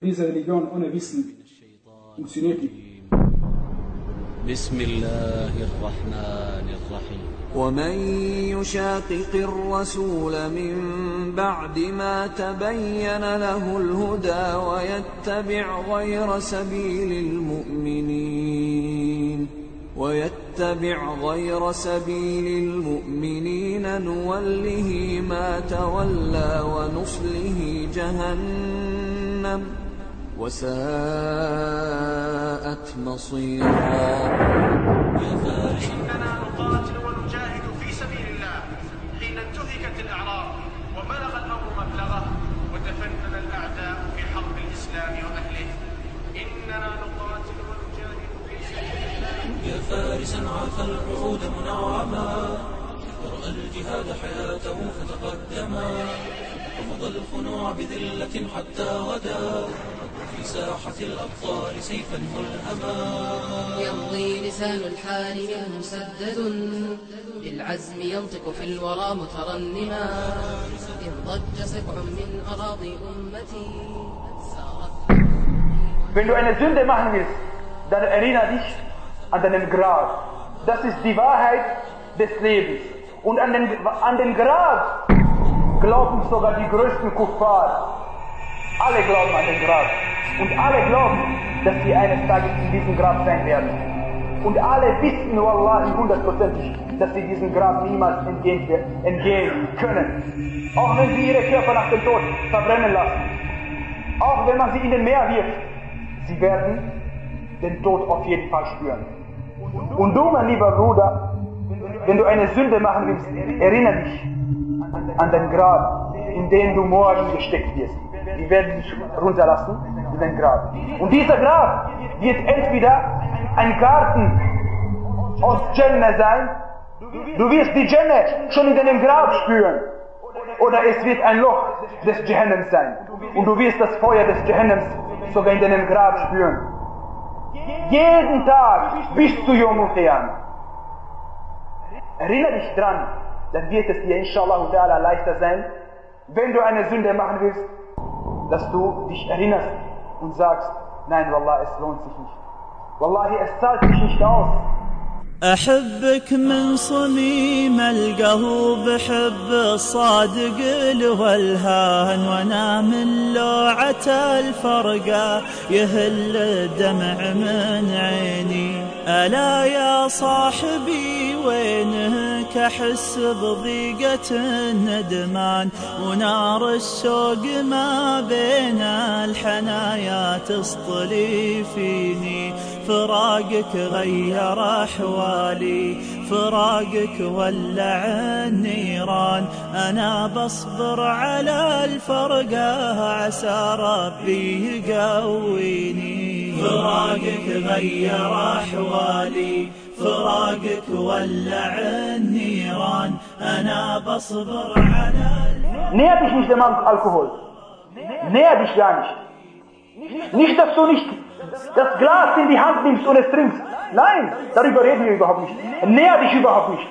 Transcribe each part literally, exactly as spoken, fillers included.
Diese Religion ohne Wissen funktioniert nicht. بسم الله الرحمن الرحيم. ومن يشاقق الرسول من بعد ما تبين له الهدى ويتبع غير سبيل المؤمنين ويتبع غير سبيل المؤمنين نوله ما تولى ونصله جهنم وساءت مصيرا. إننا نقاتل ونجاهد في سبيل الله حين انتهكت الأعراض وبلغ الأمر مبلغه وتفنن الأعداء في حرب الإسلام وأهله. إننا نقاتل ونجاهد في سبيل الله. يا فارسا عاف الرعود منعما ورأى الجهاد حياته فتقدما وفضى الخنوع بذلة حتى غدا في ساحة الأبطال سيفا ملهما. يمضي لسان الحال منه مسدد بالعزم ينطق في الورى مترنما. إن ضج سبع من أراضي أمتي سارت. Wenn du eine Sünde machen willst, dann erinnere dich an deinen Grab. Das ist die Wahrheit des Lebens. Und an den, an den Grab glauben sogar die größten Kuffar. Alle glauben an den Grab. Und alle glauben, dass sie eines Tages in diesem Grab sein werden. Und alle wissen, wallahi, hundertprozentig, dass sie diesem Grab niemals entgehen, entgehen können. Auch wenn sie ihre Körper nach dem Tod verbrennen lassen. Auch wenn man sie in den Meer wirft. Sie werden den Tod auf jeden Fall spüren. Und du, mein lieber Bruder, wenn du eine Sünde machen willst, erinnere dich an den Grab, in den du morgen gesteckt wirst. Die werden dich runterlassen in den Grab. Und dieser Grab wird entweder ein Garten aus Jannah sein, du wirst die Jannah schon in deinem Grab spüren, oder es wird ein Loch des Jahannams sein und du wirst das Feuer des Jahannams sogar in deinem Grab spüren. Jeden Tag bis zu Yom al-Qiyamah. Erinnere dich dran, dann wird es dir inshallah ta'ala leichter sein, wenn du eine Sünde machen willst, dass du dich erinnerst und sagst, nein, wallah, es lohnt sich nicht. Wallahi, es zahlt sich nicht aus. أحبك من صميم القلب حب الصادق الولهان وانا من لوعة الفرقة يهل الدمع من عيني. ألا يا صاحبي وينك أحس بضيقة الندمان ونار الشوق ما بين الحنايا تسطلي فيني. فراقك غير أحوالي فراقك ولع النيران. أنا بصبر على الفرقة عسى ربي يقويني. فراقك غير أحوالي فراقك ولع النيران. أنا بصبر على Näher dich nicht dem Alkohol. Näher dich gar nicht. Nicht, dass du nicht das Glas in die Hand nimmst und es trinkst. Nein, darüber reden wir überhaupt nicht. Näher dich überhaupt nicht.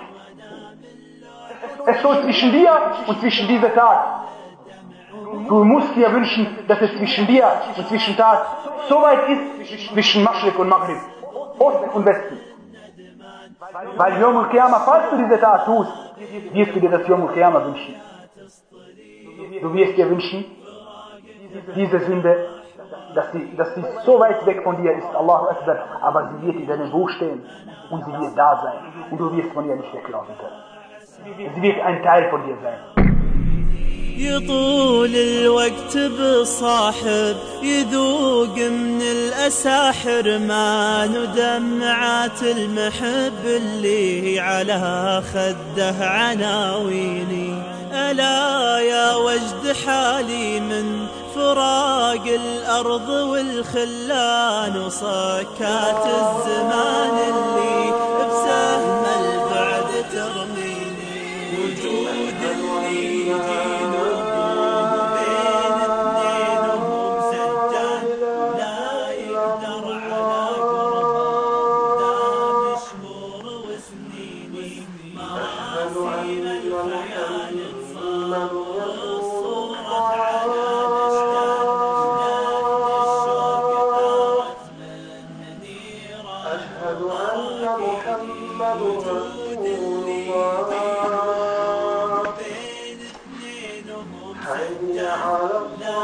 Es soll zwischen dir und zwischen dieser Tag. Du musst dir wünschen, dass es zwischen dir und zwischen Tag so weit ist, zwischen Maschrik und Maghrib, Osten und Westen. Weil Yom al-Qiyamah, falls du diese Tat tust, wirst du dir das Yom al-Qiyamah wünschen. Du wirst dir wünschen, diese Sünde, dass sie, dass sie so weit weg von dir ist, Allahu Akbar, aber sie wird in deinem Buch stehen und sie wird da sein und du wirst von ihr nicht weglaufen können. Sie wird ein Teil von dir sein. يطول الوقت بالصاحب يذوق من الأسى حرمان ودمعات المحب اللي على خده عناويني. ألا يا وجد حالي من فراق الأرض والخلان وصكات الزمان اللي بسهم البعد ترميني. وجود اللي يجيني الصورة على الأشجار رسول الله حي على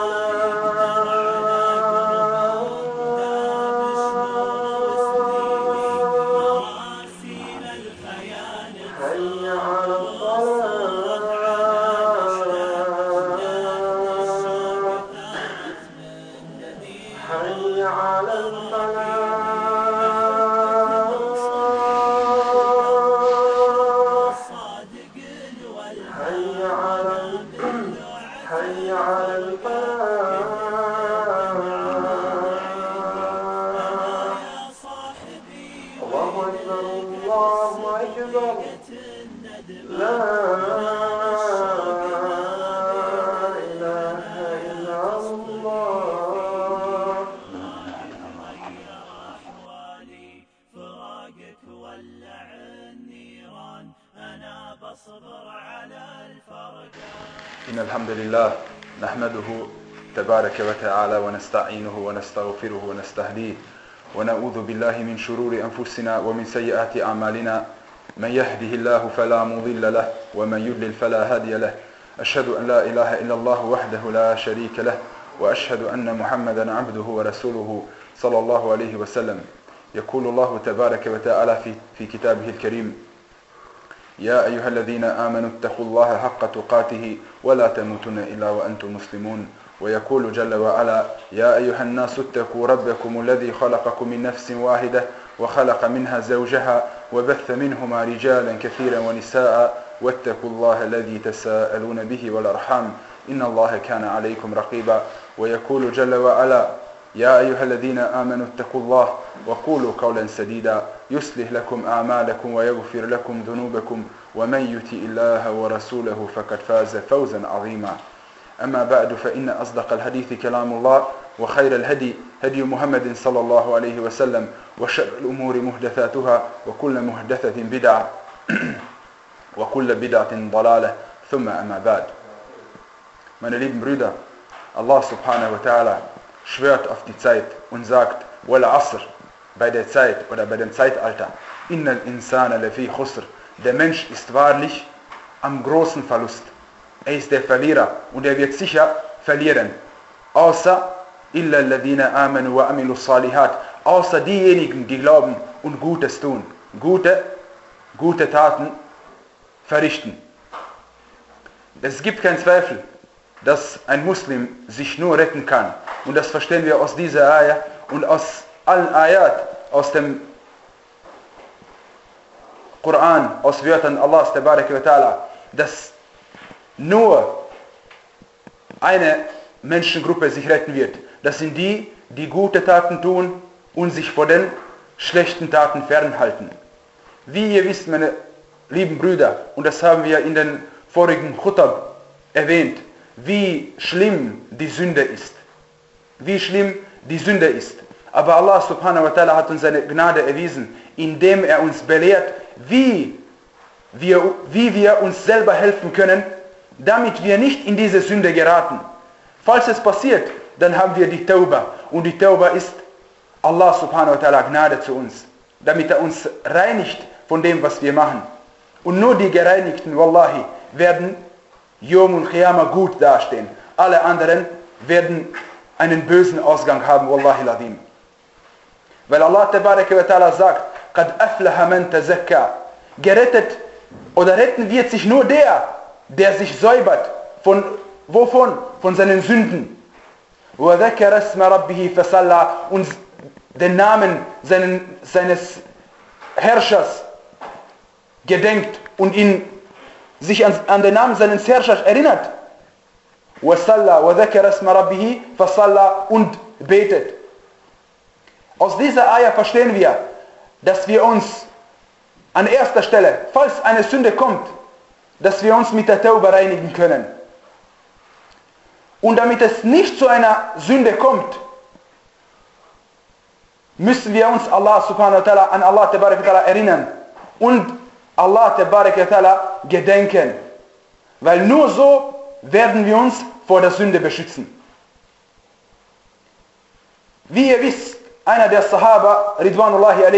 إن الحمد لله نحمده تبارك وتعالى ونستعينه ونستغفره ونستهديه ونعوذ بالله من شرور أنفسنا ومن سيئات أعمالنا من يهده الله فلا مضل له ومن يضلل فلا هادي له أشهد أن لا إله إلا الله وحده لا شريك له وأشهد أن محمدا عبده ورسوله صلى الله عليه وسلم يقول الله تبارك وتعالى في, في كتابه الكريم يا أيها الذين آمنوا اتقوا الله حق تقاته ولا تموتن إلا وأنتم مسلمون ويقول جل وعلا يا أيها الناس اتقوا ربكم الذي خلقكم من نفس واحدة وخلق منها زوجها وبث منهما رجالا كثيرا ونساء واتقوا الله الذي تساءلون به والأرحام إن الله كان عليكم رقيبا ويقول جل وعلا يا أيها الذين آمنوا اتقوا الله وقولوا قولا سديدا يصلح لكم أعمالكم ويغفر لكم ذنوبكم ومن يطع الله ورسوله فقد فاز فوزا عظيما أما بعد فإن أصدق الحديث كلام الله وخير الهدي هدي محمد صلى الله عليه وسلم وشر الأمور محدثاتها وكل محدثة بدعة وكل بدعة ضلالة ثم أما بعد. Meine lieben Brüder, Allah subhanahu wa ta'ala schwört auf die Zeit und sagt wal asr, bei der Zeit oder bei dem Zeitalter, innal insana lafi khusr, der Mensch ist wahrlich am großen Verlust. Er ist der Verlierer und er wird sicher verlieren. Außer illa alladhina amanu wa amilu salihat, außer diejenigen, die glauben und Gutes tun, gute, gute Taten verrichten. Es gibt keinen Zweifel, dass ein Muslim sich nur retten kann. Und das verstehen wir aus dieser Ayah und aus allen Ayat, aus dem Koran, aus Wörtern Allahs, Tabarak wa Ta'ala, dass nur eine Menschengruppe sich retten wird. Das sind die, die gute Taten tun und sich vor den schlechten Taten fernhalten. Wie ihr wisst, meine lieben Brüder, und das haben wir in den vorigen Khutab erwähnt, wie schlimm die Sünde ist. Wie schlimm die Sünde ist. Aber Allah subhanahu wa ta'ala hat uns seine Gnade erwiesen, indem er uns belehrt, wie wir, wie wir uns selber helfen können, damit wir nicht in diese Sünde geraten. Falls es passiert, dann haben wir die Tauba. Und die Tauba ist Allah subhanahu wa ta'ala Gnade zu uns, damit er uns reinigt von dem, was wir machen. Und nur die Gereinigten, Wallahi, werden Yom und Qiyamah gut dastehen. Alle anderen werden einen bösen Ausgang haben, Wallahi ladhim. Weil Allah tabaraka wa ta'ala sagt, Qad aflaha man tazakka. Gerettet oder retten wird sich nur der, der sich säubert. Von wovon? Von seinen Sünden. Wa dhakara isma rabbihi fasalla, und den Namen seinen, seines Herrschers gedenkt und ihn sich an, an den Namen seines Herrschers erinnert. Wasalla wa dhakara isma rabbihi fasalla, und betet. Aus dieser Ayah verstehen wir, dass wir uns an erster Stelle, falls eine Sünde kommt, dass wir uns mit der Tauba reinigen können. Und damit es nicht zu einer Sünde kommt, müssen wir uns Allah subhanahu wa ta'ala an Allah tabarak wa ta'ala erinnern und Allah tabarak wa ta'ala gedenken. Weil nur so werden wir uns vor der Sünde beschützen. Wie ihr wisst, einer der Sahaba, Ridwanullahi alayhi,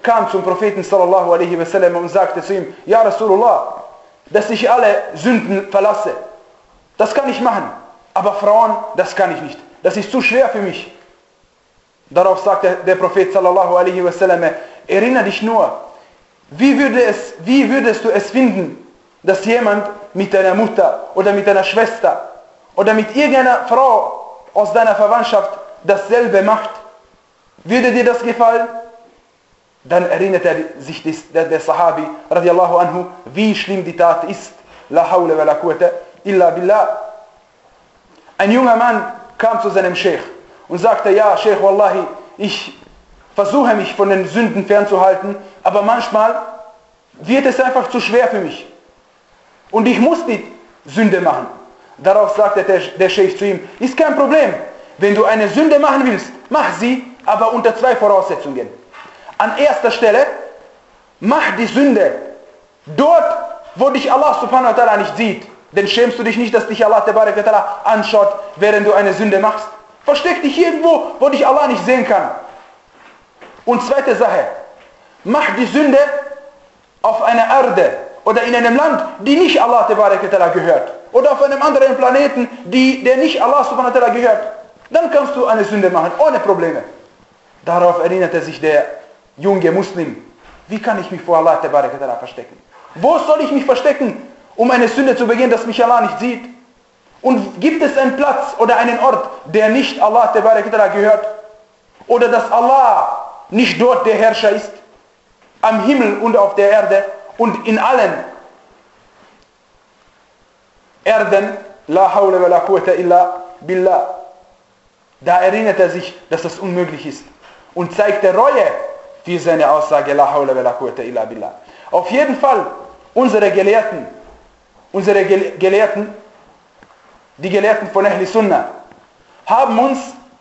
kam zum Propheten sallallahu alaihi wasallam und sagte zu ihm, ja Rasulullah, dass ich alle Sünden verlasse, das kann ich machen, aber Frauen, das kann ich nicht, das ist zu schwer für mich. Darauf sagte der Prophet sallallahu alaihi wasallam, erinnere dich nur, wie, würde es, wie würdest du es finden, dass jemand mit deiner Mutter oder mit deiner Schwester oder mit irgendeiner Frau aus deiner Verwandtschaft dasselbe macht? Würde dir das gefallen? Dann erinnert er sich des, der, der Sahabi radiallahu anhu, wie schlimm die Tat ist. La hawla wa la quwwata illa billah. Ein junger Mann kam zu seinem Sheikh und sagte, ja Sheikh, wallahi, ich versuche mich von den Sünden fernzuhalten, aber manchmal wird es einfach zu schwer für mich. Und ich muss die Sünde machen. Darauf sagte der, der Sheikh zu ihm, ist kein Problem. Wenn du eine Sünde machen willst, mach sie, aber unter zwei Voraussetzungen. An erster Stelle, mach die Sünde dort, wo dich Allah subhanahu wa ta'ala nicht sieht. Denn schämst du dich nicht, dass dich Allah tabarak wa ta'ala anschaut, während du eine Sünde machst? Versteck dich irgendwo, wo dich Allah nicht sehen kann. Und zweite Sache, mach die Sünde auf einer Erde oder in einem Land, die nicht Allah tabarak wa ta'ala gehört. Oder auf einem anderen Planeten, die, der nicht Allah subhanahu wa ta'ala gehört. Dann kannst du eine Sünde machen, ohne Probleme. Darauf erinnerte sich der junge Muslim. Wie kann ich mich vor Allah tabarak wa ta'ala verstecken? Wo soll ich mich verstecken, um eine Sünde zu begehen, dass mich Allah nicht sieht? Und gibt es einen Platz oder einen Ort, der nicht Allah tabarak wa ta'ala gehört? Oder dass Allah nicht dort der Herrscher ist? Am Himmel und auf der Erde und in allen Erden. La hawla wa la quwwata illa billah. Da erinnert er sich, dass das unmöglich ist und zeigte Reue für seine Aussage, la hawla wa la quwwata illa billah. Auf jeden Fall, unsere Gelehrten, unsere Gelehrten, die Gelehrten von Ahli Sunnah, haben uns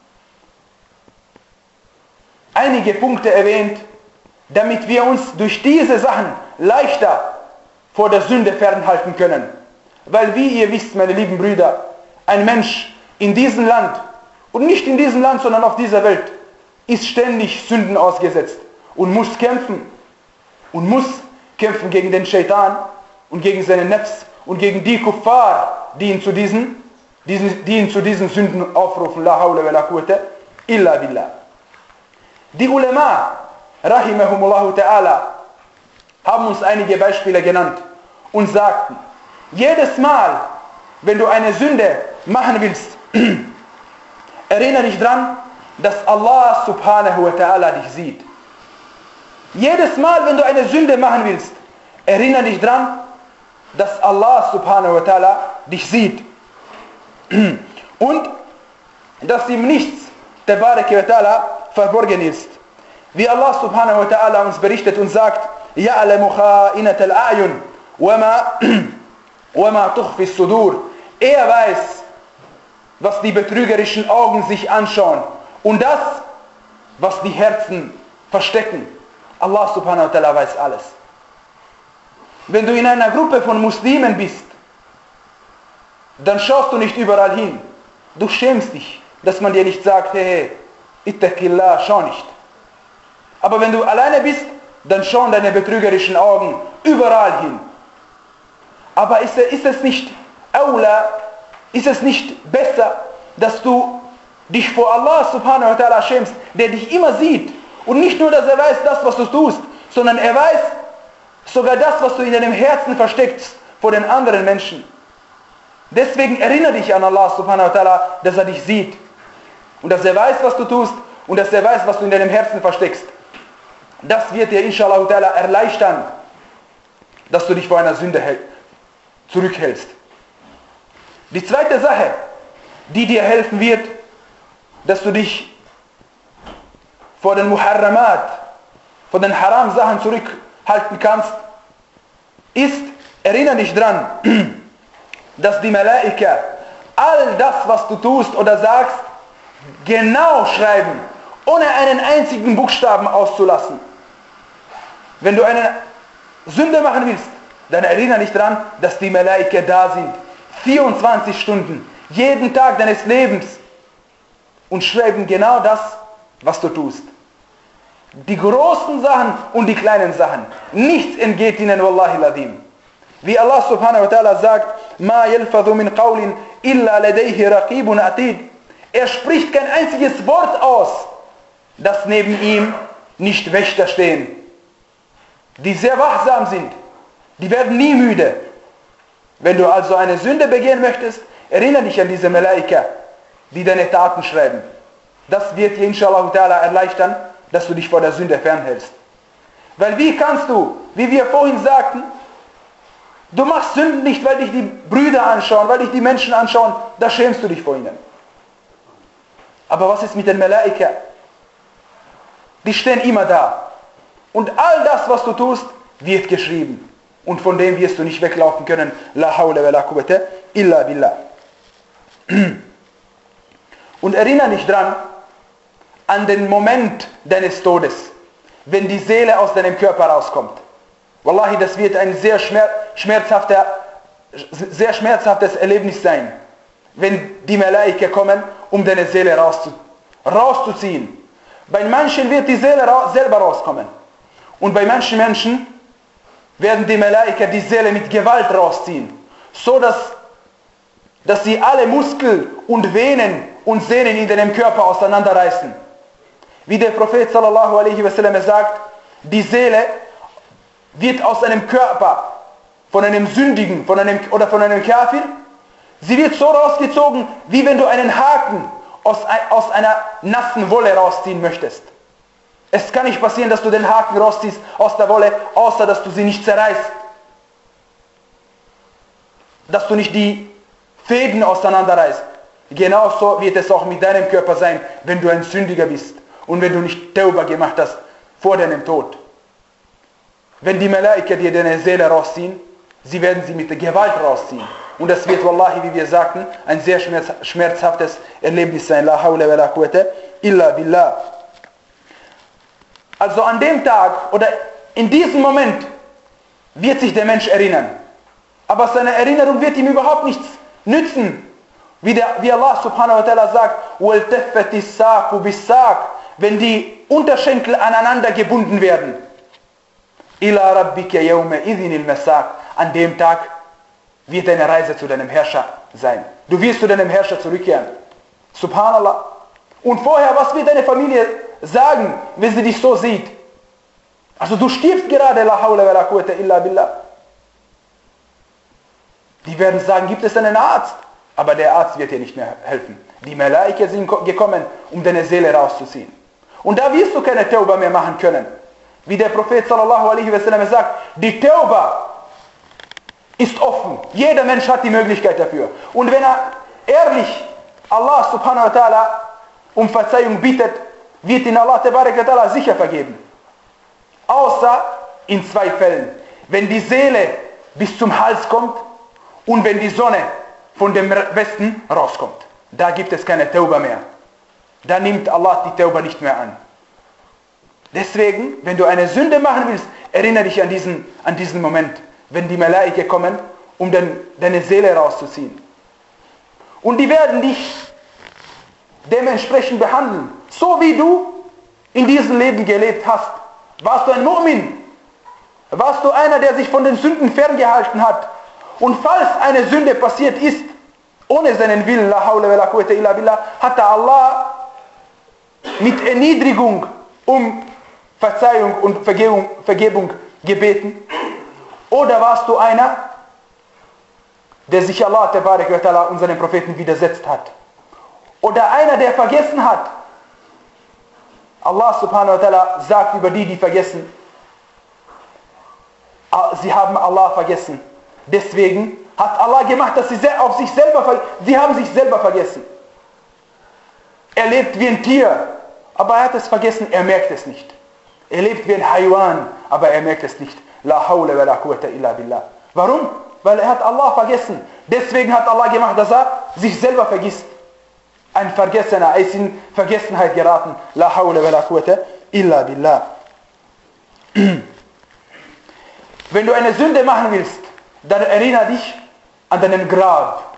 einige Punkte erwähnt, damit wir uns durch diese Sachen leichter vor der Sünde fernhalten können. Weil, wie ihr wisst, meine lieben Brüder, ein Mensch in diesem Land, und nicht in diesem Land, sondern auf dieser Welt, ist ständig Sünden ausgesetzt und muss kämpfen und muss kämpfen gegen den Shaitan und gegen seinen Nefs und gegen die Kuffar, die ihn zu diesen, diesen, die ihn zu diesen Sünden aufrufen. La hawla wa la quwwata illa billah. Die Ulama, rahimahumullahu ta'ala, haben uns einige Beispiele genannt und sagten, jedes Mal, wenn du eine Sünde machen willst, erinnere dich dran, dass Allah subhanahu wa ta'ala dich sieht. Jedes Mal, wenn du eine Sünde machen willst, erinnere dich dran, dass Allah subhanahu wa ta'ala dich sieht. Und dass ihm nichts, tabarak wa ta'ala, verborgen ist. Wie Allah subhanahu wa ta'ala uns berichtet und sagt, يَعْلَمُ خَائِنَةَ الْأَعْيُنِ وَمَا تُخْفِي الصُّدُورِ. Er weiß, was die betrügerischen Augen sich anschauen und das, was die Herzen verstecken. Allah subhanahu wa ta'ala weiß alles. Wenn du in einer Gruppe von Muslimen bist, dann schaust du nicht überall hin. Du schämst dich, dass man dir nicht sagt, hey, hey, ittaqillah, schau nicht. Aber wenn du alleine bist, dann schauen deine betrügerischen Augen überall hin. Aber ist, ist es nicht awla, ist es nicht besser, dass du dich vor Allah subhanahu wa ta'ala schämst, der dich immer sieht und nicht nur, dass er weiß das, was du tust, sondern er weiß sogar das, was du in deinem Herzen versteckst vor den anderen Menschen. Deswegen erinnere dich an Allah subhanahu wa ta'ala, dass er dich sieht und dass er weiß, was du tust und dass er weiß, was du in deinem Herzen versteckst. Das wird dir inshallah ta'ala erleichtern, dass du dich vor einer Sünde zurückhältst. Die zweite Sache, die dir helfen wird, dass du dich vor den Muharramat, vor den Haram-Sachen zurückhalten kannst, ist, erinnere dich dran, dass die Malaika all das, was du tust oder sagst, genau schreiben, ohne einen einzigen Buchstaben auszulassen. Wenn du eine Sünde machen willst, dann erinnere dich dran, dass die Malaika da sind, vierundzwanzig Stunden, jeden Tag deines Lebens und schreiben genau das, was du tust. Die großen Sachen und die kleinen Sachen. Nichts entgeht ihnen, wallahi ladim. Wie Allah subhanahu wa ta'ala sagt, Ma yalfadhu min qawlin illa ladayhi raqibun atid. Er spricht kein einziges Wort aus, dass neben ihm nicht Wächter stehen, die sehr wachsam sind. Die werden nie müde. Wenn du also eine Sünde begehen möchtest, erinnere dich an diese Malaika, die deine Taten schreiben. Das wird dir inshallah ta'ala erleichtern, dass du dich vor der Sünde fernhältst. Weil wie kannst du, wie wir vorhin sagten, du machst Sünden nicht, weil dich die Brüder anschauen, weil dich die Menschen anschauen, da schämst du dich vor ihnen. Aber was ist mit den Malaika? Die stehen immer da. Und all das, was du tust, wird geschrieben. Und von dem wirst du nicht weglaufen können. La hawla wa la quwwata illa billah. Und erinnere dich dran, an den Moment deines Todes, wenn die Seele aus deinem Körper rauskommt. Wallahi, das wird ein sehr, schmerz, schmerzhafter, sehr schmerzhaftes Erlebnis sein, wenn die Malaika kommen, um deine Seele rauszu, rauszuziehen. Bei manchen wird die Seele ra selber rauskommen. Und bei manchen Menschen werden die Malaika die Seele mit Gewalt rausziehen, so dass, dass sie alle Muskeln und Venen und Sehnen in deinem Körper auseinanderreißen. Wie der Prophet sallallahu alaihi wasallam sagt, die Seele wird aus einem Körper, von einem Sündigen von einem, oder von einem Kafir, sie wird so rausgezogen, wie wenn du einen Haken aus, aus einer nassen Wolle rausziehen möchtest. Es kann nicht passieren, dass du den Haken rausziehst aus der Wolle, außer dass du sie nicht zerreißt. Dass du nicht die Fäden auseinanderreißt. Genauso wird es auch mit deinem Körper sein, wenn du ein Sündiger bist und wenn du nicht Tauba gemacht hast vor deinem Tod. Wenn die Malaika dir deine Seele rausziehen, sie werden sie mit der Gewalt rausziehen. Und das wird, wallahi, wie wir sagten, ein sehr schmerzhaftes Erlebnis sein. La hawla wa la quwwata illa billah. Also an dem Tag oder in diesem Moment wird sich der Mensch erinnern. Aber seine Erinnerung wird ihm überhaupt nichts nützen. Wie, der, wie Allah subhanahu wa ta'ala sagt, وَالْتَفَّتِ السَّاقُ بِالسَّاقِ, wenn die Unterschenkel aneinander gebunden werden. إِلَى رَبِّكَ يَوْمَئِذٍ الْمَسَاقِ, an dem Tag wird deine Reise zu deinem Herrscher sein. Du wirst zu deinem Herrscher zurückkehren. Subhanallah. Und vorher, was wird deine Familie sagen, wenn sie dich so sieht? Also du stirbst gerade, la hawla wa la quwwata illa billah. Die werden sagen, gibt es einen Arzt? Aber der Arzt wird dir nicht mehr helfen. Die Malaika sind gekommen, um deine Seele rauszuziehen. Und da wirst du keine Tauba mehr machen können. Wie der Prophet sallallahu alaihi wasallam sagt, die Tauba ist offen. Jeder Mensch hat die Möglichkeit dafür. Und wenn er ehrlich Allah subhanahu wa ta'ala um Verzeihung bittet, wird ihn Allah tabarak wa ta'ala sicher vergeben. Außer in zwei Fällen. Wenn die Seele bis zum Hals kommt und wenn die Sonne von dem Westen rauskommt. Da gibt es keine Tauba mehr. Da nimmt Allah die Tauba nicht mehr an. Deswegen, wenn du eine Sünde machen willst, erinnere dich an diesen, an diesen Moment, wenn die Malaika kommen, um den, deine Seele rauszuziehen. Und die werden dich dementsprechend behandeln. So wie du in diesem Leben gelebt hast. Warst du ein Mu'min? Warst du einer, der sich von den Sünden ferngehalten hat? Und falls eine Sünde passiert ist, ohne seinen Willen, la hawla wa la quwwata illa billah, hat Allah mit Erniedrigung um Verzeihung und Vergebung, Vergebung gebeten? Oder warst du einer, der sich Allah tabarak wa ta'ala und seinen Propheten widersetzt hat? Oder einer, der vergessen hat? Allah subhanahu wa ta'ala sagt über die, die vergessen, sie haben Allah vergessen. Deswegen hat Allah gemacht, dass sie auf sich selber, sie haben sich selber vergessen. Er lebt wie ein Tier, aber er hat es vergessen, er merkt es nicht. Er lebt wie ein Haywan, aber er merkt es nicht. La hawla wa la quwwata illa billah. Warum? Weil er hat Allah vergessen. Deswegen hat Allah gemacht, dass er sich selber vergisst. Ein Vergessener, er ist in Vergessenheit geraten. La hawla wa la quwwata illa billah. Wenn du eine Sünde machen willst, dann erinnere dich an deinen Grab.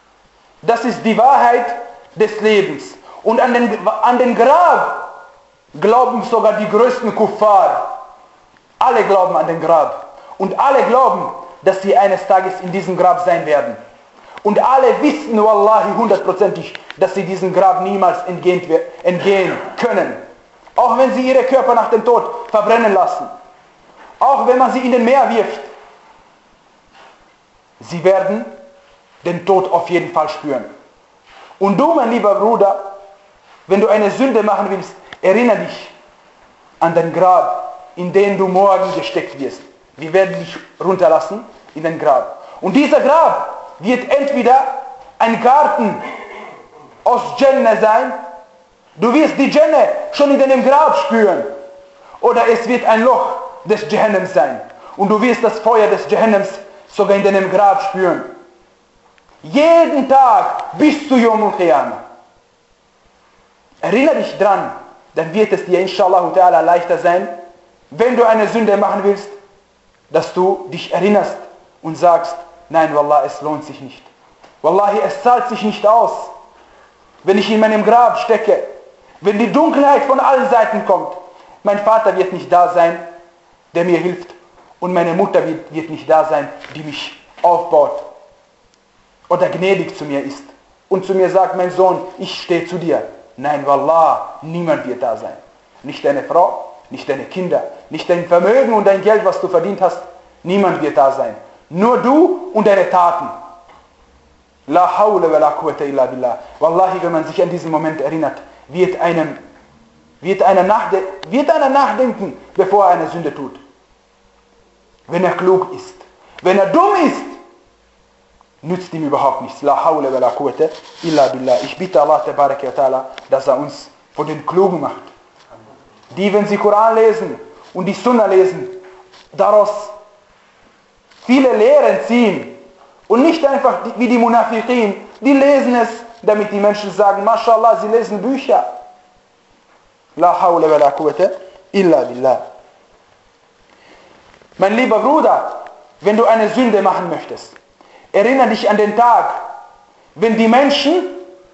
Das ist die Wahrheit des Lebens. Und an den, an den Grab glauben sogar die größten Kuffar. Alle glauben an den Grab. Und alle glauben, dass sie eines Tages in diesem Grab sein werden. Und alle wissen, wallahi, hundertprozentig, dass sie diesem Grab niemals entgehen, entgehen können. Auch wenn sie ihre Körper nach dem Tod verbrennen lassen. Auch wenn man sie in den Meer wirft. Sie werden den Tod auf jeden Fall spüren. Und du, mein lieber Bruder, wenn du eine Sünde machen willst, erinnere dich an den Grab, in den du morgen gesteckt wirst. Wir werden dich runterlassen in den Grab. Und dieser Grab wird entweder ein Garten aus Jannah sein, du wirst die Jannah schon in deinem Grab spüren, oder es wird ein Loch des Jahannams sein und du wirst das Feuer des Jahannams sogar in deinem Grab spüren. Jeden Tag bis zu Yawm al-Qiyamah. Erinnere dich dran, dann wird es dir inshallah ta'ala leichter sein, wenn du eine Sünde machen willst, dass du dich erinnerst und sagst, nein, Wallah, es lohnt sich nicht. Wallahi, es zahlt sich nicht aus. Wenn ich in meinem Grab stecke, wenn die Dunkelheit von allen Seiten kommt, mein Vater wird nicht da sein, der mir hilft, und meine Mutter wird, wird nicht da sein, die mich aufbaut oder gnädig zu mir ist und zu mir sagt, mein Sohn, ich stehe zu dir. Nein, Wallah, niemand wird da sein. Nicht deine Frau, nicht deine Kinder, nicht dein Vermögen und dein Geld, was du verdient hast. Niemand wird da sein. Nur du und deine Taten. La hawla wa la quwwata illa billah. Wallahi, wenn man sich an diesen Moment erinnert, wird einem, wird einer, nachde wird einer nachdenken, bevor er eine Sünde tut. Wenn er klug ist. Wenn er dumm ist, nützt ihm überhaupt nichts. La hawla wa la quwwata illa billah. Ich bitte Allah tabaraka wa ta'ala, dass er uns von den Klugen macht. Die, wenn sie Koran lesen und die Sunna lesen, daraus viele Lehren ziehen und nicht einfach wie die Munafiqin, die lesen es, damit die Menschen sagen, Mashallah, sie lesen Bücher. La hawla wa la quwwata illa billah. Mein lieber Bruder, wenn du eine Sünde machen möchtest, erinnere dich an den Tag, wenn die Menschen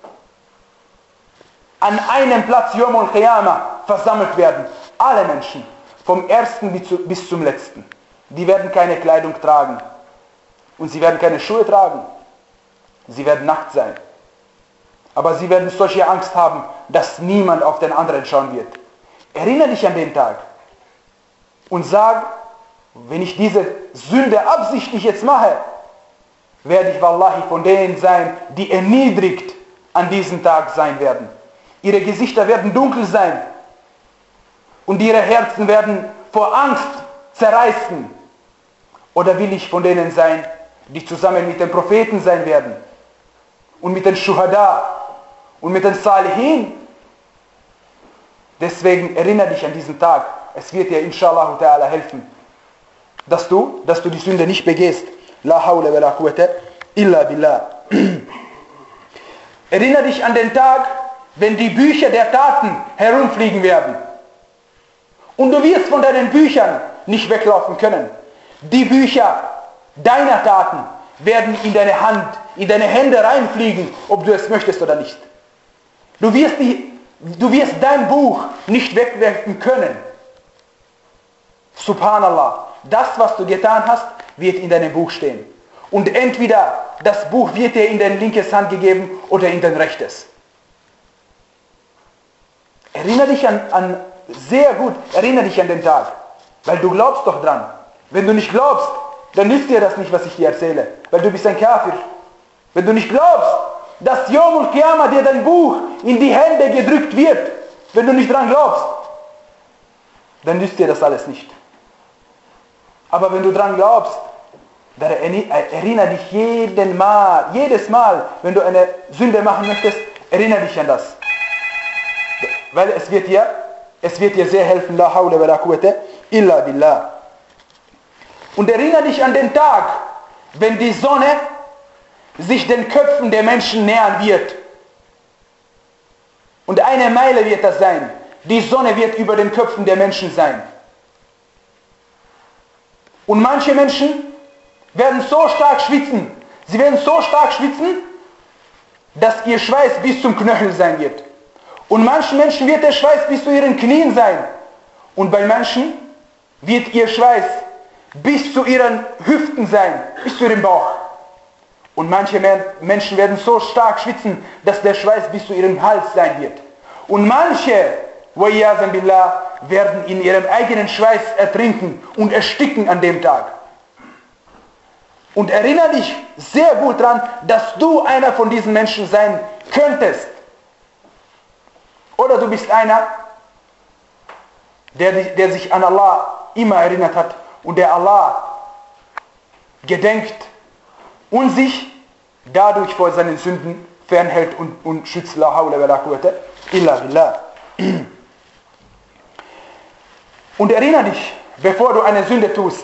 an einem Platz Yawm al-Qiyamah versammelt werden. Alle Menschen, vom ersten bis zum letzten. Die werden keine Kleidung tragen. Und sie werden keine Schuhe tragen. Sie werden nackt sein. Aber sie werden solche Angst haben, dass niemand auf den anderen schauen wird. Erinnere dich an den Tag. Und sag, wenn ich diese Sünde absichtlich jetzt mache, werde ich wallahi von denen sein, die erniedrigt an diesem Tag sein werden. Ihre Gesichter werden dunkel sein. Und ihre Herzen werden vor Angst zerreißen. Oder will ich von denen sein, die zusammen mit den Propheten sein werden? Und mit den Shuhada und mit den Salihin? Deswegen erinnere dich an diesen Tag. Es wird dir inshallah ta'ala helfen, dass du, dass du die Sünde nicht begehst. La hawla wa la quwwata illa billah. Erinnere dich an den Tag, wenn die Bücher der Taten herumfliegen werden. Und du wirst von deinen Büchern nicht weglaufen können. Die Bücher deiner Taten werden in deine Hand, in deine Hände reinfliegen, ob du es möchtest oder nicht. Du wirst, die, du wirst dein Buch nicht wegwerfen können. Subhanallah, das, was du getan hast, wird in deinem Buch stehen. Und entweder das Buch wird dir in dein linkes Hand gegeben oder in dein rechtes. Erinnere dich an, an, sehr gut, erinnere dich an den Tag, weil du glaubst doch dran. Wenn du nicht glaubst, dann nützt dir das nicht, was ich dir erzähle, weil du bist ein Kafir. Wenn du nicht glaubst, dass Yawm al-Qiyamah dir dein Buch in die Hände gedrückt wird, wenn du nicht dran glaubst, dann nützt dir das alles nicht. Aber wenn du dran glaubst, dann erinnere dich jeden Mal, jedes Mal, wenn du eine Sünde machen möchtest, erinnere dich an das. Weil es wird dir, es wird dir sehr helfen, la hawla wa la quwwata illa billah. Und erinnere dich an den Tag, wenn die Sonne sich den Köpfen der Menschen nähern wird. Und eine Meile wird das sein. Die Sonne wird über den Köpfen der Menschen sein. Und manche Menschen werden so stark schwitzen, sie werden so stark schwitzen, dass ihr Schweiß bis zum Knöchel sein wird. Und manchen Menschen wird der Schweiß bis zu ihren Knien sein. Und bei manchen wird ihr Schweiß bis zu ihren Hüften sein, bis zu ihrem Bauch. Und manche Menschen werden so stark schwitzen, dass der Schweiß bis zu ihrem Hals sein wird. Und manche, wa'iyazan billah, werden in ihrem eigenen Schweiß ertrinken und ersticken an dem Tag. Und erinnere dich sehr gut daran, dass du einer von diesen Menschen sein könntest. Oder du bist einer, der, der sich an Allah immer erinnert hat und der Allah gedenkt und sich dadurch vor seinen Sünden fernhält und, und schützt. La hawla wa la quwwata illa billah. Und erinnere dich, bevor du eine Sünde tust,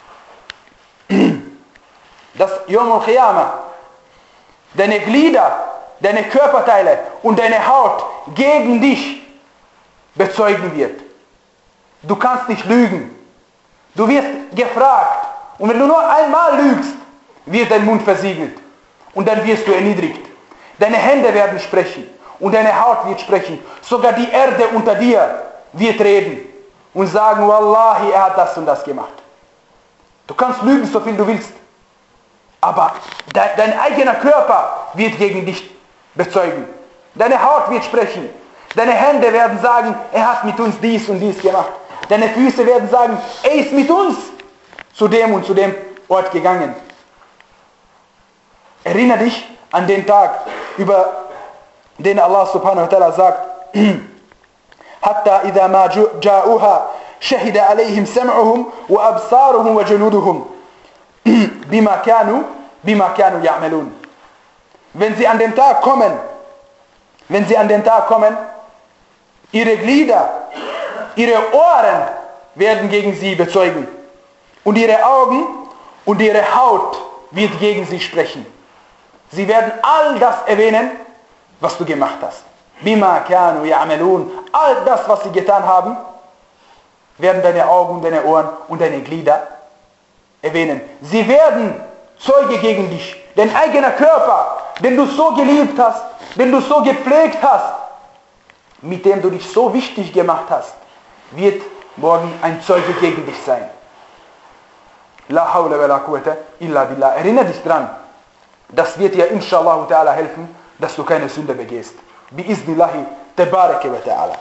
dass Yawm al-Qiyamah deine Glieder, deine Körperteile und deine Haut gegen dich bezeugen wird. Du kannst nicht lügen. Du wirst gefragt. Und wenn du nur einmal lügst, wird dein Mund versiegelt. Und dann wirst du erniedrigt. Deine Hände werden sprechen. Und deine Haut wird sprechen. Sogar die Erde unter dir wird reden. Und sagen, Wallahi, er hat das und das gemacht. Du kannst lügen, so viel du willst. Aber de- dein eigener Körper wird gegen dich bezeugen. Deine Haut wird sprechen. Deine Hände werden sagen, er hat mit uns dies und dies gemacht. Deine Füße werden sagen, er ist mit uns zu dem und zu dem Ort gegangen. Erinnere dich an den Tag, über den Allah subhanahu wa ta'ala sagt, Hatta idha ma ja'uha shahida alayhim sam'uhum wa absaruhum wa juluduhum bima kanu bima kanu ya'malun. Wenn sie an den Tag kommen, wenn sie an den Tag kommen, ihre Glieder, ihre Ohren werden gegen sie bezeugen und ihre Augen und ihre Haut wird gegen sie sprechen. Sie werden all das erwähnen, was du gemacht hast. Bima kanu ya'malun. All das, was sie getan haben, werden deine Augen, deine Ohren und deine Glieder erwähnen. Sie werden Zeuge gegen dich. Dein eigener Körper, den du so geliebt hast, den du so gepflegt hast, mit dem du dich so wichtig gemacht hast, wird morgen ein Zeuge gegen dich sein. La hawla wa la quwwata illa billah. Erinnere dich dran. Das wird dir inshallah ta'ala helfen, dass du keine Sünde begehst. Biiznillahi tabaraka wa ta'ala.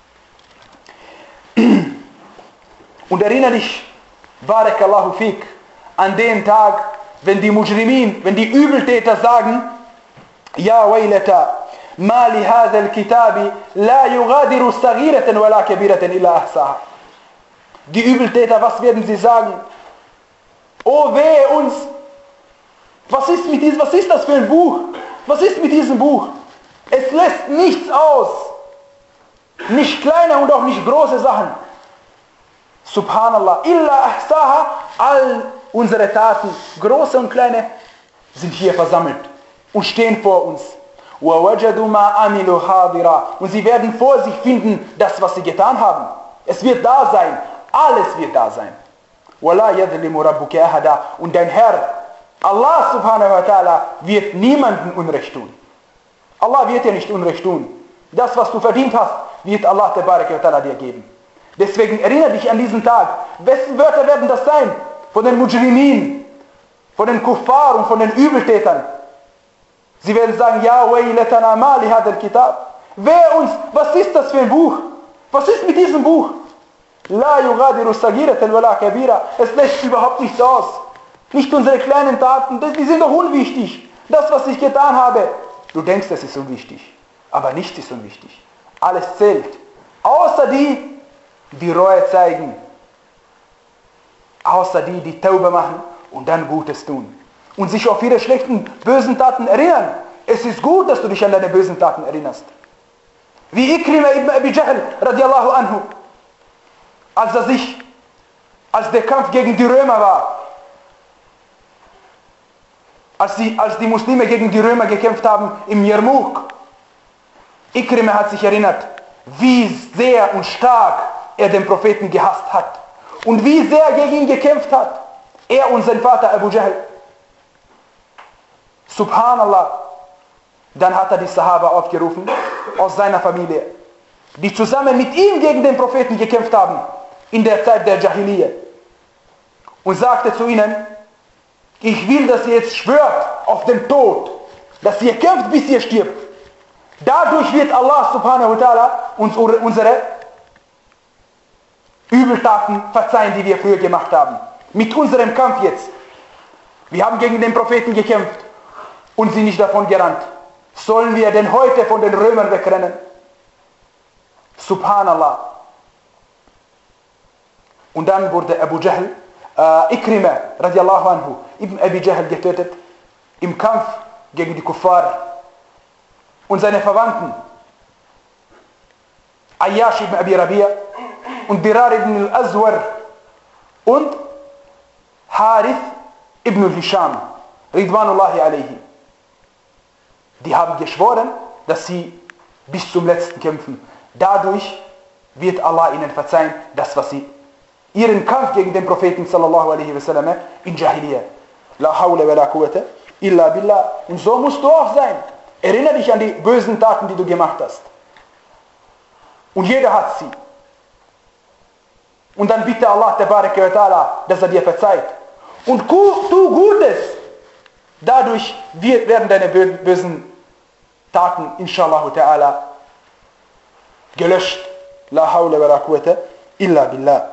Und erinnere dich, barakallahu fik, an den Tag, wenn die Mujrimin, wenn die Übeltäter sagen, Ja waylata, ma li hadha al-kitabi la yughadiru saghiratan wa la kabiratan illa ahsaha. Die Übeltäter, was werden sie sagen? Oh wehe uns! Was ist mit diesem, was ist das für ein Buch? Was ist mit diesem Buch? Es lässt nichts aus. Nicht kleine und auch nicht große Sachen. Subhanallah. Illa ahsaha. All unsere Taten, große und kleine, sind hier versammelt und stehen vor uns. Wa wajadu ma amilu hadira. Und sie werden vor sich finden, das, was sie getan haben. Es wird da sein. Alles wird da sein. Wala yadlimu rabbuka ahada. Und dein Herr, Allah subhanahu wa ta'ala, wird niemanden Unrecht tun. Allah wird dir nicht Unrecht tun. Das, was du verdient hast, wird Allah tabaraka wa ta'ala dir geben. Deswegen erinnere dich an diesen Tag. Wessen Wörter werden das sein? Von den Mujrimin, von den Kuffar und von den Übeltätern. Sie werden sagen, Ja waylatana ma li hadha al-kitab. Wehe uns, was ist das für ein Buch? Was ist mit diesem Buch? La yughadiru saghiratan wa la kabira. Es lässt überhaupt nichts aus. Nicht unsere kleinen Taten, die sind doch unwichtig. Das, was ich getan habe. Du denkst, es ist unwichtig. Aber nichts ist unwichtig. Alles zählt. Außer die, die Reue zeigen. Außer die, die Tauba machen und dann Gutes tun. Und sich auf ihre schlechten, bösen Taten erinnern. Es ist gut, dass du dich an deine bösen Taten erinnerst. Wie Ikrima ibn Abi Jahl, radiallahu anhu. Als er sich, als der Kampf gegen die Römer war, als die, als die Muslime gegen die Römer gekämpft haben im Yarmouk, Ikrima hat sich erinnert, wie sehr und stark er den Propheten gehasst hat und wie sehr er gegen ihn gekämpft hat. Er und sein Vater Abu Jahl. Subhanallah. Dann hat er die Sahaba aufgerufen aus seiner Familie. die zusammen mit ihm gegen den Propheten gekämpft haben, in der Zeit der Jahiliyyah. Und sagte zu ihnen, ich will, dass ihr jetzt schwört auf den Tod, dass ihr kämpft, bis ihr stirbt. Dadurch wird Allah subhanahu wa ta'ala uns unsere Übeltaten verzeihen, die wir früher gemacht haben. Mit unserem Kampf jetzt. Wir haben gegen den Propheten gekämpft und sind nicht davon gerannt. Sollen wir denn heute von den Römern wegrennen? Subhanallah. Und dann wurde Abu Jahl, äh, Ikrima, radiallahu anhu, Ibn Abi Jahl getötet, im Kampf gegen die Kuffar. Und seine Verwandten, Ayyash ibn Abi Rabi'a und Dirar ibn al-Azwar und Harith ibn al-Hisham, Ridwanullahi alayhi. Die haben geschworen, dass sie bis zum letzten kämpfen. Dadurch wird Allah ihnen verzeihen, das was sie, ihren Kampf gegen den Propheten sallallahu alaihi wasallam in Jahiliyyah. La hawla wa la quwwata illa billah. Und so musst du auch sein. Erinnere dich an die bösen Taten, die du gemacht hast. Und jeder hat sie. Und dann bitte Allah, tabaraka wa ta'ala, dass er dir verzeiht. Und tu Gutes. Dadurch werden deine bösen Taten, inshallah ta'ala, gelöscht. La hawla wa la quwwata illa billah.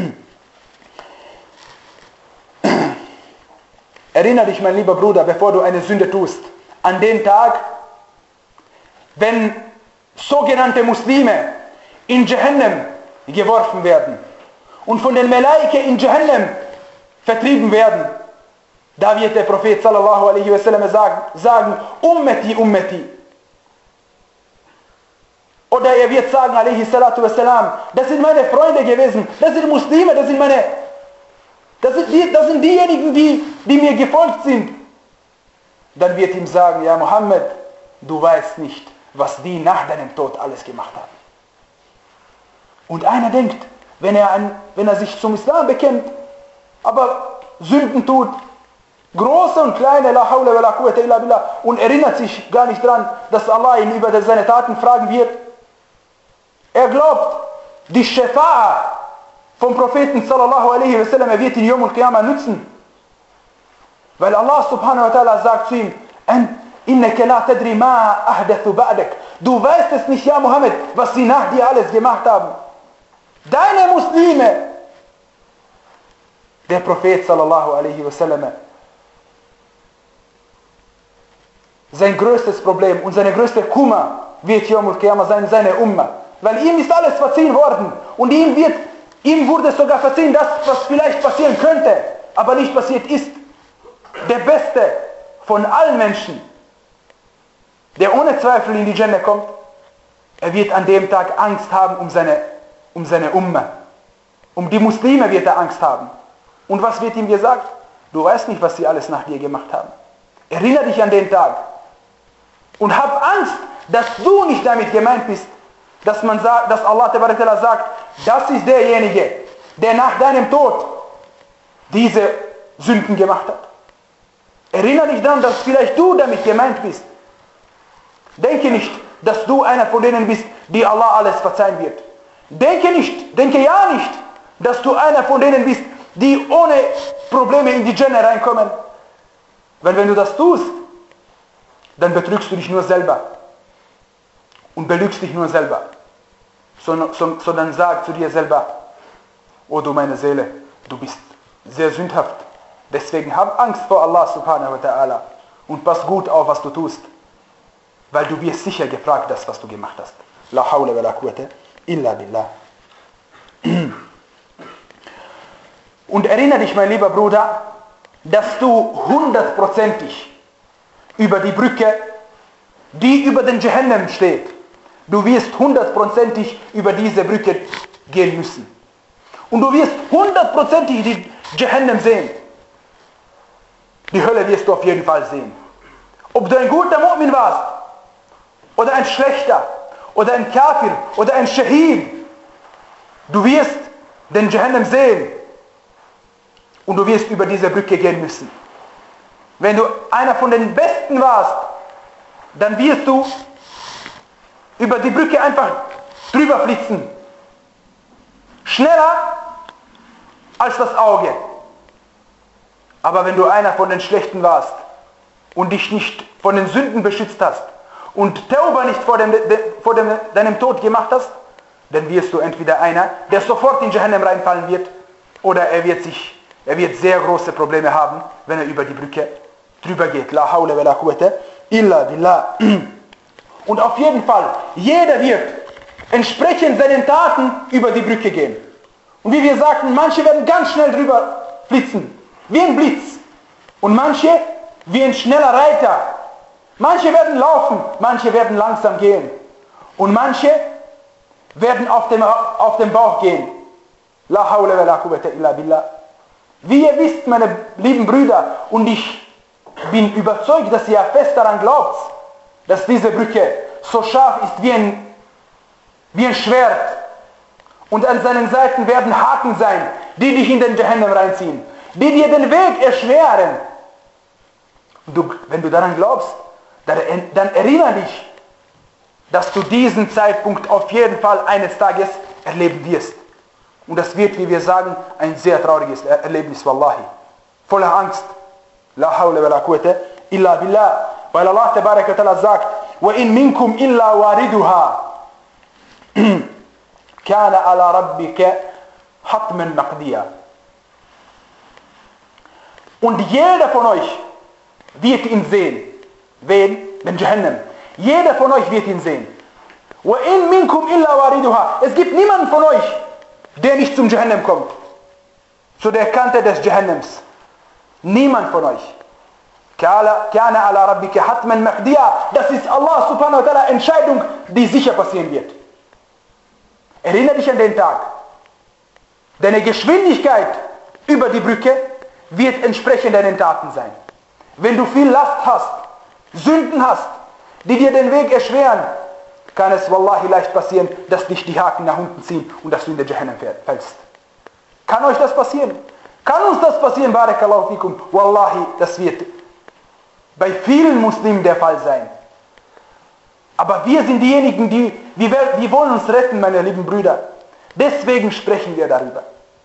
Erinnere dich, mein lieber Bruder, bevor du eine Sünde tust, an den Tag, wenn sogenannte Muslime in Jahannam geworfen werden und von den Malaika in Jahannam vertrieben werden, da wird der Prophet sallallahu alaihi wasallam sagen, sagen, Ummati, Ummati. Oder er wird sagen, alaihi salatu wassalam, das sind meine Freunde gewesen, das sind Muslime, das sind meine, das sind, die, das sind diejenigen, die, die mir gefolgt sind. Dann wird ihm sagen, ja Muhammad, du weißt nicht, was die nach deinem Tod alles gemacht haben. Und einer denkt, wenn er, ein, wenn er sich zum Islam bekennt, aber Sünden tut, große und kleine, la hawla wa la quwwata illa billah, und erinnert sich gar nicht dran, dass Allah ihn über seine Taten fragen wird. Er glaubt, die Shafa'a vom Propheten sallallahu alaihi wasallam, er wird ihn Yawm al-Qiyamah nutzen. Weil Allah subhanahu wa ta'ala sagt zu ihm, innaka la tadri ma ahdathu ba'dak. Du weißt es nicht, ja Muhammad, was sie nach dir alles gemacht haben. Deine Muslime. Der Prophet sallallahu alaihi wasallam, sein größtes Problem und seine größte Kummer wird Yawm al-Qiyamah sein, seine Umma. Weil ihm ist alles verziehen worden. Und ihm, wird, ihm wurde sogar verziehen, das, was vielleicht passieren könnte, aber nicht passiert ist. Der Beste von allen Menschen, der ohne Zweifel in die Jannah kommt, er wird an dem Tag Angst haben um seine, um seine Umma. Um die Muslime wird er Angst haben. Und was wird ihm gesagt? Du weißt nicht, was sie alles nach dir gemacht haben. Erinnere dich an den Tag. Und hab Angst, dass du nicht damit gemeint bist, dass man sagt, dass Allah tabarak sagt, das ist derjenige, der nach deinem Tod diese Sünden gemacht hat. Erinnere dich daran, dass vielleicht du damit gemeint bist. Denke nicht, dass du einer von denen bist, die Allah alles verzeihen wird. Denke nicht, denke ja nicht, dass du einer von denen bist, die ohne Probleme in die Jannah reinkommen. Weil wenn du das tust, dann betrügst du dich nur selber. Und belügst dich nur selber. Sondern, sondern sag zu dir selber, oh du meine Seele, du bist sehr sündhaft. Deswegen hab Angst vor Allah subhanahu wa ta'ala und pass gut auf, was du tust. Weil du wirst sicher gefragt, das, was du gemacht hast. La hawla wa la quwwata illa billah. Und erinnere dich, mein lieber Bruder, dass du hundertprozentig über die Brücke, die über den Jahannam steht, du wirst hundertprozentig über diese Brücke gehen müssen. Und du wirst hundertprozentig die Jahannam sehen. Die Hölle wirst du auf jeden Fall sehen. Ob du ein guter Mu'min warst, oder ein schlechter, oder ein Kafir, oder ein Shahid, du wirst den Jahannam sehen. Und du wirst über diese Brücke gehen müssen. Wenn du einer von den Besten warst, dann wirst du über die Brücke einfach drüber flitzen. Schneller als das Auge. Aber wenn du einer von den Schlechten warst und dich nicht von den Sünden beschützt hast und Tauba nicht vor, dem, de, vor dem, deinem Tod gemacht hast, dann wirst du entweder einer, der sofort in Jahannam reinfallen wird, oder er wird, sich, er wird sehr große Probleme haben, wenn er über die Brücke drüber geht. La hawla wa la quwwata illa billah. Und auf jeden Fall, jeder wird entsprechend seinen Taten über die Brücke gehen. Und wie wir sagten, manche werden ganz schnell drüber flitzen, wie ein Blitz. Und manche wie ein schneller Reiter. Manche werden laufen, manche werden langsam gehen. Und manche werden auf dem, auf dem Bauch gehen. La hawla wa la quwwata illa billah. Wie ihr wisst, meine lieben Brüder, und ich bin überzeugt, dass ihr fest daran glaubt, dass diese Brücke so scharf ist wie ein, wie ein Schwert. Und an seinen Seiten werden Haken sein, die dich in den Jahannam reinziehen, die dir den Weg erschweren. Du, wenn du daran glaubst, dann, dann erinnere dich, dass du diesen Zeitpunkt auf jeden Fall eines Tages erleben wirst. Und das wird, wie wir sagen, ein sehr trauriges Erlebnis, wallahi. Voller Angst. La hawla wa la quwwata illa billah. Weil Allah tabaraka wa ta'ala sagt, wa in minkum illa wariduha. Kana ala rabbika hatman maqdiya. Und jeder von euch wird ihn sehen. Wen? Den Jahannam. Jeder von euch wird ihn sehen. Wa in minkum illa wariduha. Es gibt niemanden von euch, der nicht zum Jahannam kommt. Zu der Kante des Jahannams. Niemand von euch. Kana ala rabbika hatman maqdiya. Das ist Allah subhanahu wa ta'ala Entscheidung, die sicher passieren wird. Erinnere dich an den Tag. Deine Geschwindigkeit über die Brücke wird entsprechend deinen Taten sein. Wenn du viel Last hast, Sünden hast, die dir den Weg erschweren, kann es wallahi leicht passieren, dass dich die Haken nach unten ziehen und dass du in den Jahannam fällst. Kann euch das passieren? Kann uns das passieren? Barakallahu fikum. Wallahi, das wird bei vielen Muslimen der Fall sein. Aber wir sind diejenigen, die, die, die wollen uns retten, meine lieben Brüder. Deswegen sprechen wir darüber.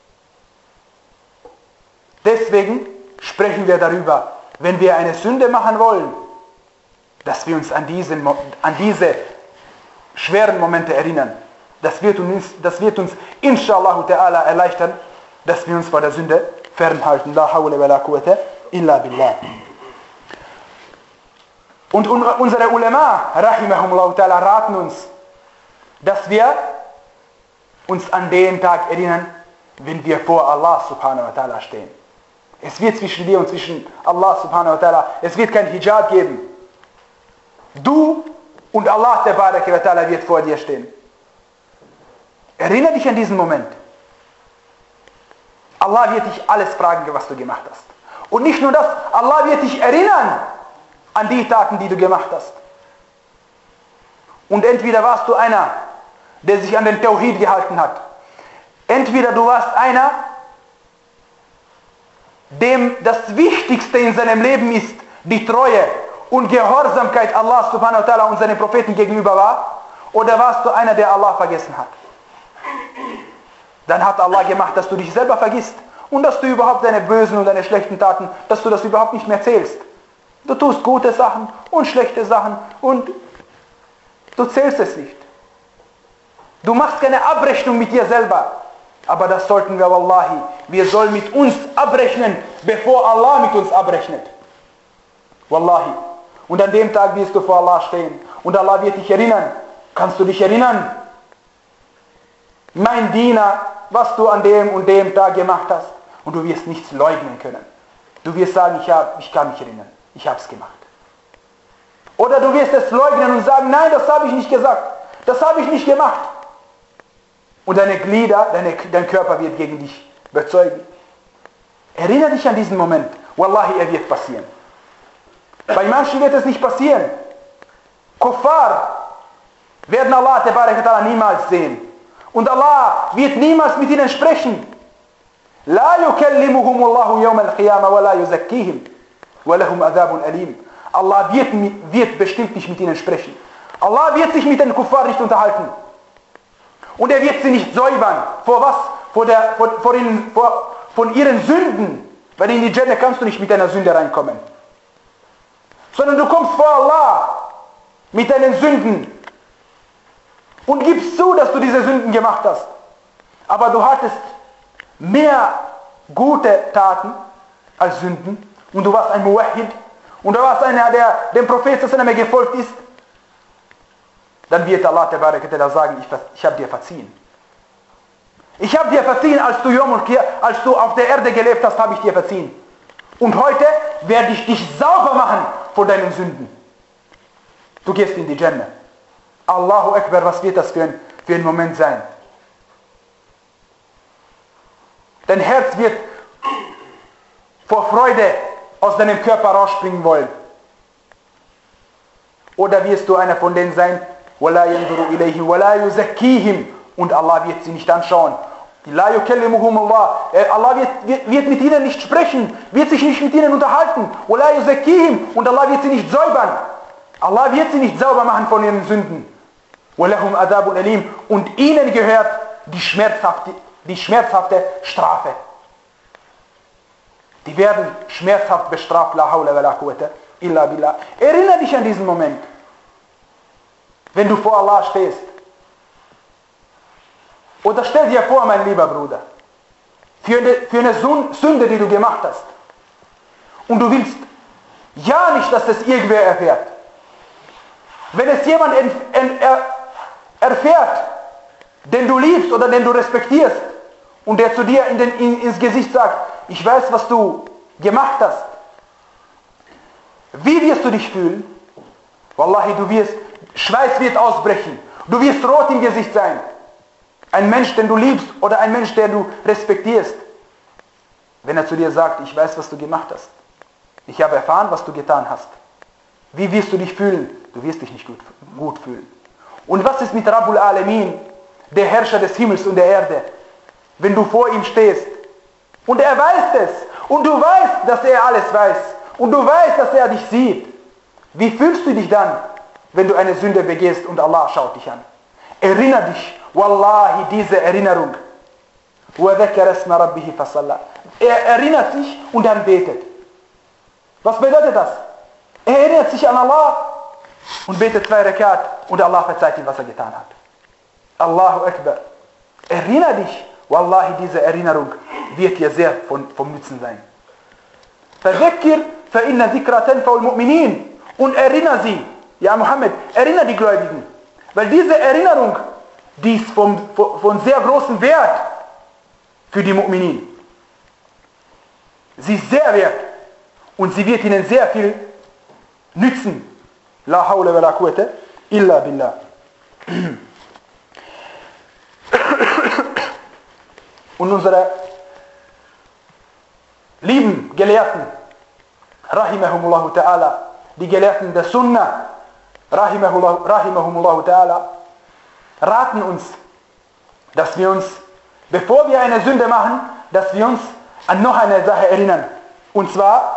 Deswegen sprechen wir darüber, wenn wir eine Sünde machen wollen, dass wir uns an, diesen, an diese schweren Momente erinnern. Das wird uns, das wird uns inshallah ta'ala erleichtern, dass wir uns vor der Sünde fernhalten. La hawla wa la quwwata illa billah. Und unsere Ulama, rahimahumullah ta'ala, raten uns, dass wir uns an den Tag erinnern, wenn wir vor Allah subhanahu wa ta'ala stehen. Es wird zwischen dir und zwischen Allah subhanahu wa ta'ala, es wird kein Hijab geben. Du und Allah tabaraka wa ta'ala wird vor dir stehen. Erinnere dich an diesen Moment. Allah wird dich alles fragen, was du gemacht hast. Und nicht nur das, Allah wird dich erinnern an die Taten, die du gemacht hast. Und entweder warst du einer, der sich an den Tauhid gehalten hat. Entweder du warst einer, dem das Wichtigste in seinem Leben ist, die Treue und Gehorsamkeit Allah subhanahu wa ta'ala und seinen Propheten gegenüber war. Oder warst du einer, der Allah vergessen hat. Dann hat Allah gemacht, dass du dich selber vergisst und dass du überhaupt deine bösen und deine schlechten Taten, dass du das überhaupt nicht mehr zählst. Du tust gute Sachen und schlechte Sachen und du zählst es nicht. Du machst keine Abrechnung mit dir selber. Aber das sollten wir, wallahi, wir sollen mit uns abrechnen, bevor Allah mit uns abrechnet. Wallahi. Und an dem Tag wirst du vor Allah stehen. Und Allah wird dich erinnern. Kannst du dich erinnern? Mein Diener, was du an dem und dem Tag gemacht hast. Und du wirst nichts leugnen können. Du wirst sagen, ich, hab, ich kann mich erinnern. Ich habe es gemacht. Oder du wirst es leugnen und sagen, nein, das habe ich nicht gesagt. Das habe ich nicht gemacht. Und deine Glieder, deine, dein Körper wird gegen dich bezeugen. Erinnere dich an diesen Moment. Wallahi, er wird passieren. Bei manchen wird es nicht passieren. Kuffar werden Allah tabaraka niemals sehen. Und Allah wird niemals mit ihnen sprechen. La yukallimuhum Allahu yawm al-qiyamah wa la yuzakkihim wa lahum adhabun alim. Allah wird, wird bestimmt nicht mit ihnen sprechen. Allah wird sich mit den Kuffar nicht unterhalten. Und er wird sie nicht säubern. Vor was? Vor der, vor, vor den, vor, von ihren Sünden. Weil in die Jannah kannst du nicht mit deiner Sünde reinkommen. Sondern du kommst vor Allah mit deinen Sünden und gibst zu, dass du diese Sünden gemacht hast. Aber du hattest mehr gute Taten als Sünden und du warst ein Muwahhid und du warst einer, der dem Propheten gefolgt ist, dann wird Allah sagen, ich, ich habe dir verziehen. Ich habe dir verziehen, als du Yom al-Qiyamah, als du auf der Erde gelebt hast, habe ich dir verziehen. Und heute werde ich dich sauber machen von deinen Sünden. Du gehst in die Jannah. Allahu Akbar, was wird das für ein, für ein Moment sein? Dein Herz wird vor Freude aus deinem Körper rausspringen wollen. Oder wirst du einer von denen sein, وَلَا يَنْظُرُ إِلَيْهِمْ وَلَا يُزَكِّيهِمْ, und Allah wird sie nicht anschauen. La yukallimuhum Allah. Allah wird, wird, wird mit ihnen nicht sprechen, wird sich nicht mit ihnen unterhalten. وَلَا يُزَكِّيهِمْ, und Allah wird sie nicht säubern. Allah wird sie nicht sauber machen von ihren Sünden. وَلَهُمْ عَذَابٌ أَلِيمٌ, und ihnen gehört die schmerzhafte, die schmerzhafte Strafe. Die werden schmerzhaft bestraft. La hawla wa la quwwata illa billah. Erinnere dich an diesen Moment, wenn du vor Allah stehst. Oder stell dir vor, mein lieber Bruder, für eine, für eine Sünde, die du gemacht hast, und du willst ja nicht, dass das irgendwer erfährt. Wenn es jemand en, en, er, erfährt, den du liebst oder den du respektierst, und der zu dir in den, in, ins Gesicht sagt, ich weiß, was du gemacht hast, wie wirst du dich fühlen? Wallahi, du wirst, Schweiß wird ausbrechen, du wirst rot im Gesicht sein. Ein Mensch, den du liebst, oder ein Mensch, den du respektierst, wenn er zu dir sagt, ich weiß, was du gemacht hast, ich habe erfahren, was du getan hast, wie wirst du dich fühlen? Du wirst dich nicht gut, gut fühlen. Und was ist mit Rabbul Alamin, der Herrscher des Himmels und der Erde, wenn du vor ihm stehst und er weiß es und du weißt, dass er alles weiß und du weißt, dass er dich sieht? Wie fühlst du dich dann, wenn du eine Sünde begehst und Allah schaut dich an? Erinnere dich, Wallahi, diese Erinnerung. Er erinnert sich und dann betet. Was bedeutet das? Er erinnert sich an Allah und betet zwei Rakat und Allah verzeiht ihm, was er getan hat. Allahu Akbar. Erinnere dich, Wallahi, diese Erinnerung wird dir sehr von, vom Nutzen sein. Fadhakkir fa inna dhikra tanfa'ul mu'minin. Und erinnere sie, ja Muhammad, erinnere die Gläubigen. Weil diese Erinnerung, die ist von, von, von sehr großem Wert für die Mu'minin. Sie ist sehr wert und sie wird ihnen sehr viel nützen. La hawla wa la quwwata illa billah. Und unsere lieben Gelehrten, rahimahumullahu ta'ala, die Gelehrten der Sunnah, rahimahumullahu ta'ala, raten uns, dass wir uns, bevor wir eine Sünde machen, dass wir uns an noch eine Sache erinnern. Und zwar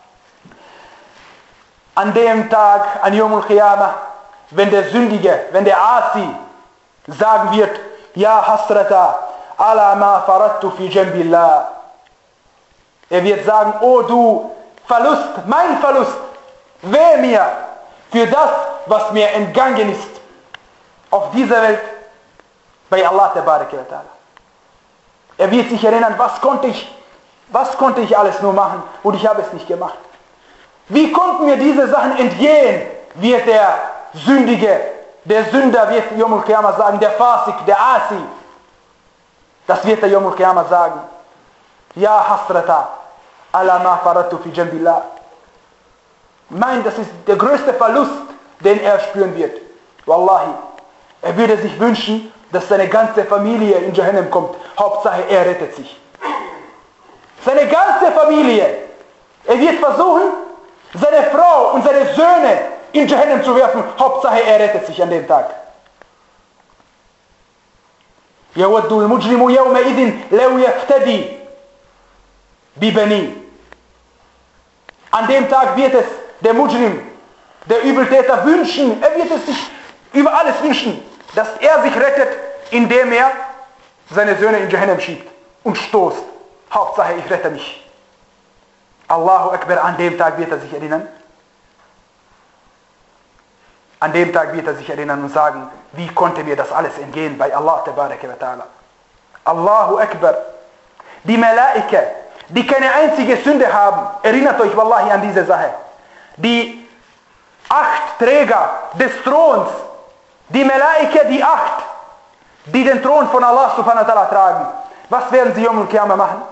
an dem Tag, an Yom al-Qiyamah, wenn der Sündige, wenn der Asi sagen wird, Ja Hasrata, ala ma farattu fi jambillah. Er wird sagen, oh du Verlust, mein Verlust, wehe mir für das, was mir entgangen ist auf dieser Welt bei Allah tabaraka wa ta'ala. Er wird sich erinnern, was konnte ich, was konnte ich alles nur machen und ich habe es nicht gemacht. Wie konnten mir diese Sachen entgehen, wird der Sündige, der Sünder wird Yom al-Qiyamah sagen, der Fasik, der Asi. Das wird der Yom al-Qiyamah sagen. Ja Hasrata, ala ma faratu fi jambillah. Mein, das ist der größte Verlust, den er spüren wird. Wallahi, er würde sich wünschen, dass seine ganze Familie in Jahannam kommt. Hauptsache, er rettet sich. Seine ganze Familie. Er wird versuchen, seine Frau und seine Söhne in Jahannam zu werfen. Hauptsache, er rettet sich an dem Tag. يود المجرم يومئذ لو يفتدي ببنيه. An dem Tag wird es der Mujrim, der Übeltäter wünschen, er wird es sich über alles wünschen, dass er sich rettet indem er seine Söhne in Jahannam schiebt und stoßt. Hauptsache, ich rette mich. Allahu Akbar, an dem Tag wird er sich erinnern. An dem Tag wird er sich erinnern und sagen, wie konnte mir das alles entgehen bei Allah Tabaraka wa Ta'ala. Allahu Akbar. Die Malaika, die keine einzige Sünde haben, erinnert euch wallahi an diese Sache. Die acht Träger des Throns, die Malaika, die acht, die den Thron von Allah subhanahu wa ta'ala tragen, was werden sie Yawm al-Qiyamah machen?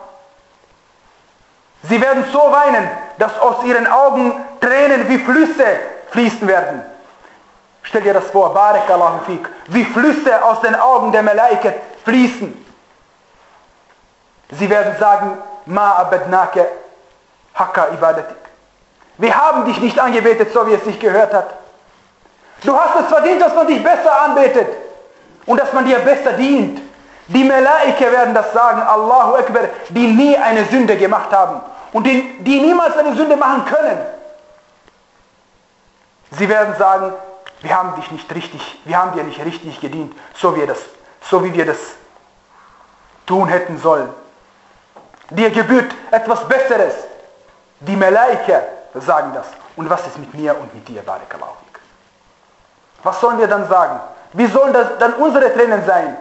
Sie werden so weinen, dass aus ihren Augen Tränen wie Flüsse fließen werden. Stell dir das vor, Barakallahu fik, wie Flüsse aus den Augen der Malaika fließen. Sie werden sagen, Ma abadnaka haqqa ibadatik. Wir haben dich nicht angebetet, so wie es sich gehört hat. Du hast es verdient, dass man dich besser anbetet und dass man dir besser dient. Die Malaika werden das sagen, Allahu Akbar, die nie eine Sünde gemacht haben und die, die niemals eine Sünde machen können. Sie werden sagen, wir haben dich nicht richtig, wir haben dir nicht richtig gedient, so wie, das, so wie wir das tun hätten sollen. Dir gebührt etwas Besseres. Die Malaika sagen das. Und was ist mit mir und mit dir, Barakallahu fik? Was sollen wir dann sagen? Wie sollen das dann unsere Tränen sein?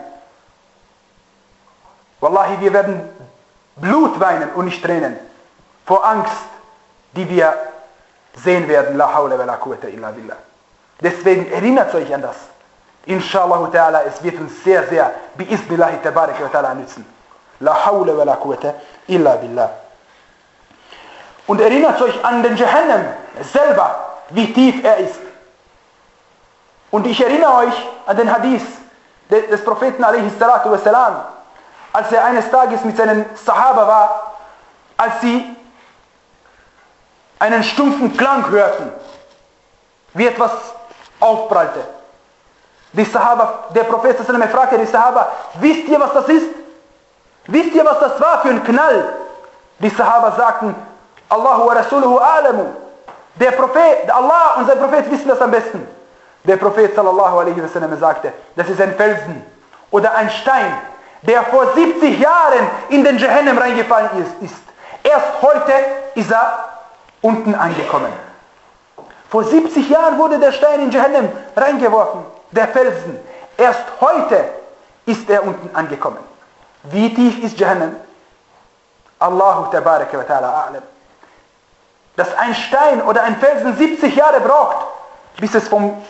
Wallahi, wir werden Blut weinen und nicht Tränen. Vor Angst, die wir sehen werden. La hawla wa la quwwata illa billah. Deswegen erinnert euch an das. Inshallah ta'ala, es wird uns sehr, sehr bi'iznillahi tabaraka wa ta'ala nützen. La hawla wa la quwwata illa billah. Und erinnert euch an den Jahannam selber, wie tief er ist. Und ich erinnere euch an den Hadith des Propheten alaihi salatu wassalam, als er eines Tages mit seinen Sahaba war, als sie einen stumpfen Klang hörten, wie etwas aufprallte. Die Sahaba, der Prophet sallallahu alaihi wasallam fragte die Sahaba, wisst ihr, was das ist? Wisst ihr, was das war für ein Knall? Die Sahaba sagten, Allahu wa Rasuluhu a'lamu. Der Prophet, Allah und sein Prophet wissen das am besten. Der Prophet sallallahu alaihi wasallam sagte, das ist ein Felsen oder ein Stein, der vor siebzig Jahren in den Jahannam reingefallen ist. ist. Erst heute ist er unten angekommen. Vor siebzig Jahren wurde der Stein in Jahannam reingeworfen, der Felsen. Erst heute ist er unten angekommen. Wie tief ist Jahannam? Allahu tabaraka wa ta'ala a'lam. Dass ein Stein oder ein Felsen siebzig Jahre braucht, bis es vom,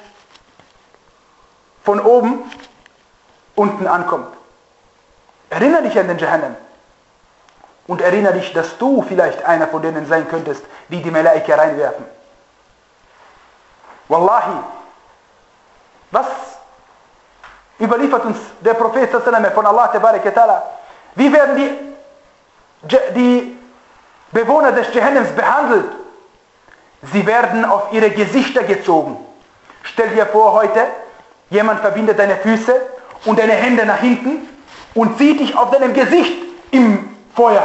von oben unten ankommt. Erinnere dich an den Jahannam. Und erinnere dich, dass du vielleicht einer von denen sein könntest, die die Malaika reinwerfen. Wallahi, was überliefert uns der Prophet von Allah tabaraka ta'ala? Wie werden die, die Bewohner des Jahannams behandelt? Sie werden auf ihre Gesichter gezogen. Stell dir vor heute, jemand verbindet deine Füße und deine Hände nach hinten und zieht dich auf deinem Gesicht im Feuer.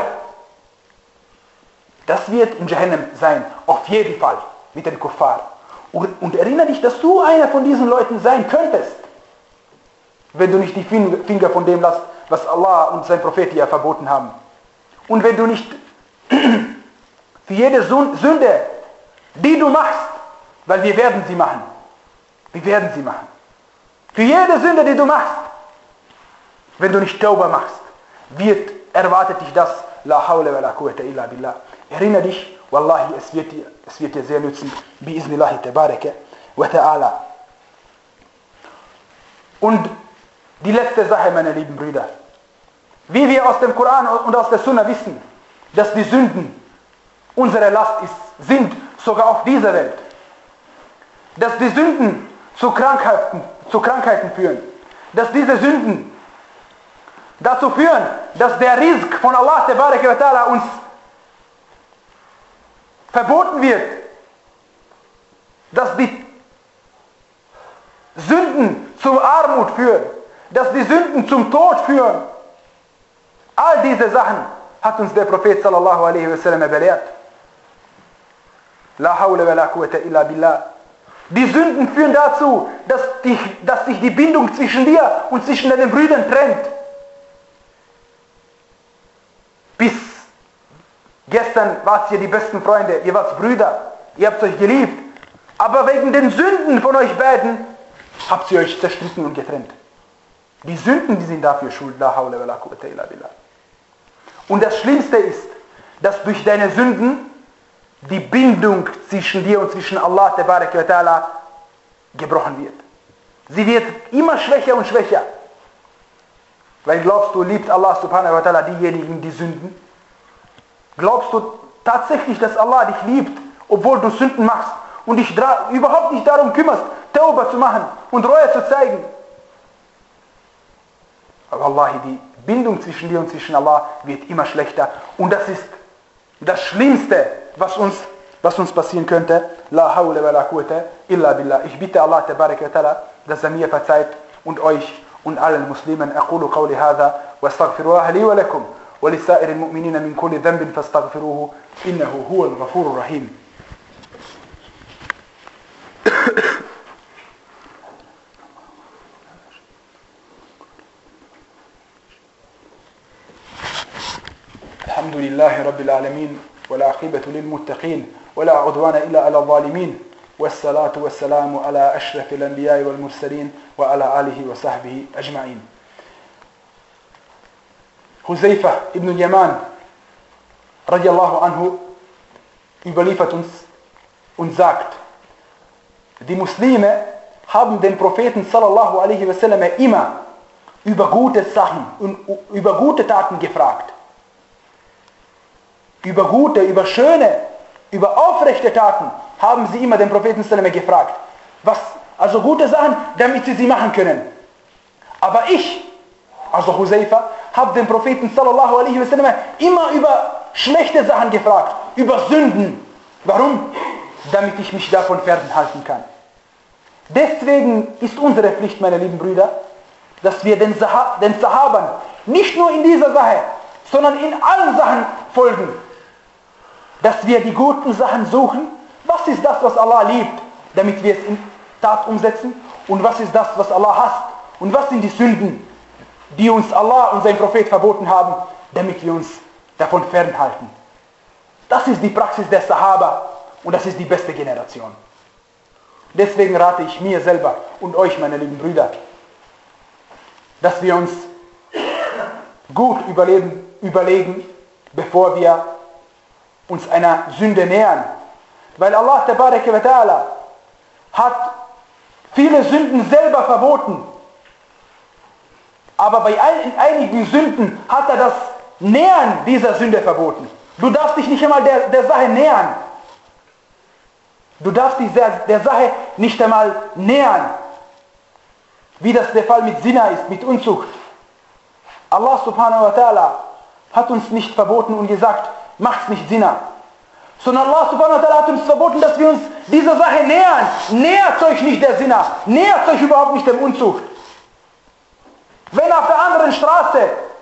Das wird in Jahannam sein, auf jeden Fall, mit den Kuffar. Und, und erinnere dich, dass du einer von diesen Leuten sein könntest, wenn du nicht die Finger von dem lässt, was Allah und sein Prophet dir verboten haben. Und wenn du nicht für jede Sünde, die du machst, weil wir werden sie machen, wir werden sie machen. Für jede Sünde, die du machst, wenn du nicht Tauba machst, wird, erwartet dich das, la hawla wa la quwwata illa billah. Erinnere dich, wallahi, es wird dir, es wird dir sehr nützen, bi'iznillahi tabaraka wa ta'ala. Und die letzte Sache, meine lieben Brüder, wie wir aus dem Koran und aus der Sunna wissen, dass die Sünden unsere Last ist, sind, sogar auf dieser Welt. Dass die Sünden zu Krankheiten, zu Krankheiten führen. Dass diese Sünden dazu führen, dass der Rizq von Allah tabaraka wa ta'ala uns verboten wird. Dass die Sünden zur Armut führen. Dass die Sünden zum Tod führen. All diese Sachen hat uns der Prophet sallallahu alaihi wasallam belehrt. La hawla wa la quwwata illa billah. Die Sünden führen dazu, dass, die, dass sich die Bindung zwischen dir und zwischen deinen Brüdern trennt. Bis gestern wart ihr die besten Freunde, ihr wart Brüder, ihr habt euch geliebt. Aber wegen den Sünden von euch beiden habt ihr euch zerstritten und getrennt. Die Sünden, die sind dafür schuld. La hawla wa la quwwata illa billah. Und das Schlimmste ist, dass durch deine Sünden die Bindung zwischen dir und zwischen Allah tabaraka wa ta'ala gebrochen wird. Sie wird immer schwächer und schwächer. Weil glaubst du, liebt Allah subhanahu wa ta'ala diejenigen, die sünden? Glaubst du tatsächlich, dass Allah dich liebt, obwohl du Sünden machst und dich überhaupt nicht darum kümmerst, Tauba zu machen und Reue zu zeigen? Aber Wallahi, die Bindung zwischen dir und zwischen Allah wird immer schlechter. Und das ist das Schlimmste, was uns, was uns passieren könnte. La hawla wa la quwwata illa billah. Ich bitte Allah tabaraka wa ta'ala, dass er mir verzeiht und euch und allen Muslimen. أقول قولي هذا واستغفر الله لي ولكم ولسائر المؤمنين من كل ذنب فاستغفروه إنه هو الغفور الرحيم. الحمد لله رب العالمين والعاقبة للمتقين ولا عدوان إلا على الظالمين والصلاة والسلام على أشرف الأنبياء والمرسلين وعلى آله وصحبه أجمعين. Huzaifa ibn Yaman radiallahu anhu überliefert uns und sagt, die Muslime haben den Propheten sallallahu alaihi wasallam immer über gute Sachen und über gute Taten gefragt. Über gute, über schöne, über aufrechte Taten haben sie immer den Propheten sallallahu alaihi wasallam gefragt. Was, also gute Sachen, damit sie sie machen können. Aber ich, also Huzaifa, habe den Propheten sallallahu alaihi wasallam immer über schlechte Sachen gefragt, über Sünden. Warum? Damit ich mich davon fernhalten kann. Deswegen ist unsere Pflicht, meine lieben Brüder, dass wir den, Sah- den Sahabern nicht nur in dieser Sache, sondern in allen Sachen folgen. Dass wir die guten Sachen suchen. Was ist das, was Allah liebt, damit wir es in Tat umsetzen? Und was ist das, was Allah hasst? Und was sind die Sünden, die uns Allah und sein Prophet verboten haben, damit wir uns davon fernhalten? Das ist die Praxis der Sahaba und das ist die beste Generation. Deswegen rate ich mir selber und euch, meine lieben Brüder, dass wir uns gut überlegen, überlegen, bevor wir uns einer Sünde nähern. Weil Allah tabaraka wa ta'ala hat viele Sünden selber verboten. Aber bei einigen Sünden hat er das Nähern dieser Sünde verboten. Du darfst dich nicht einmal der, der Sache nähern. Du darfst dich der, der Sache nicht einmal nähern. Wie das der Fall mit Zina ist, mit Unzucht. Allah subhanahu wa ta'ala hat uns nicht verboten und gesagt, macht's nicht Zina. Sondern Allah subhanahu wa ta'ala hat uns verboten, dass wir uns dieser Sache nähern. Nähert euch nicht der Zina. Nähert euch überhaupt nicht dem Unzucht. Wenn auf der anderen Straße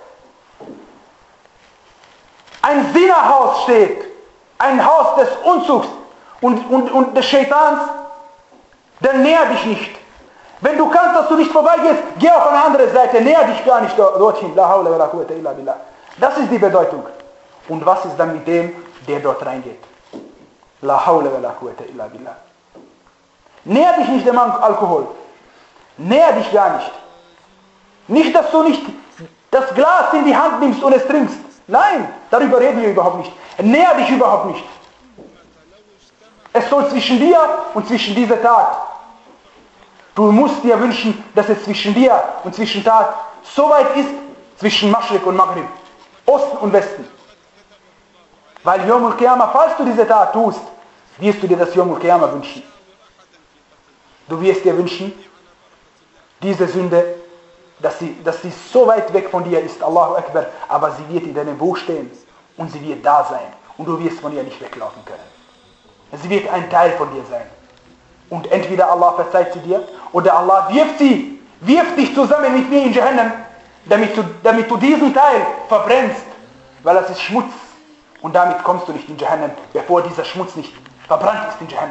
ein Zina-Haus steht, ein Haus des Unzuchts und, und, und des Shaitans, dann näher dich nicht. Wenn du kannst, dass du nicht vorbeigehst, geh auf eine andere Seite, näher dich gar nicht dorthin. La hawla wa la quwwata illa billah. Das ist die Bedeutung. Und was ist dann mit dem, der dort reingeht? La hawla wa la quwwata illa billah. Näher dich nicht dem Alkohol. Näher dich gar nicht. Nicht, dass du nicht das Glas in die Hand nimmst und es trinkst. Nein, darüber reden wir überhaupt nicht. Näher dich überhaupt nicht. Es soll zwischen dir und zwischen dieser Tat. Du musst dir wünschen, dass es zwischen dir und zwischen Tat so weit ist, zwischen Maschrik und Maghrib, Osten und Westen. Weil Yawm al-Qiyamah, falls du diese Tat tust, wirst du dir das Yawm al-Qiyamah wünschen. Du wirst dir wünschen, diese Sünde, dass sie, dass sie so weit weg von dir ist, Allahu Akbar, aber sie wird in deinem Buch stehen und sie wird da sein und du wirst von ihr nicht weglaufen können. Sie wird ein Teil von dir sein. Und entweder Allah verzeiht sie dir oder Allah wirft sie, wirft dich zusammen mit mir in Jahannam, damit du, damit du diesen Teil verbrennst, weil es ist Schmutz und damit kommst du nicht in Jahannam, bevor dieser Schmutz nicht verbrannt ist in Jahannam.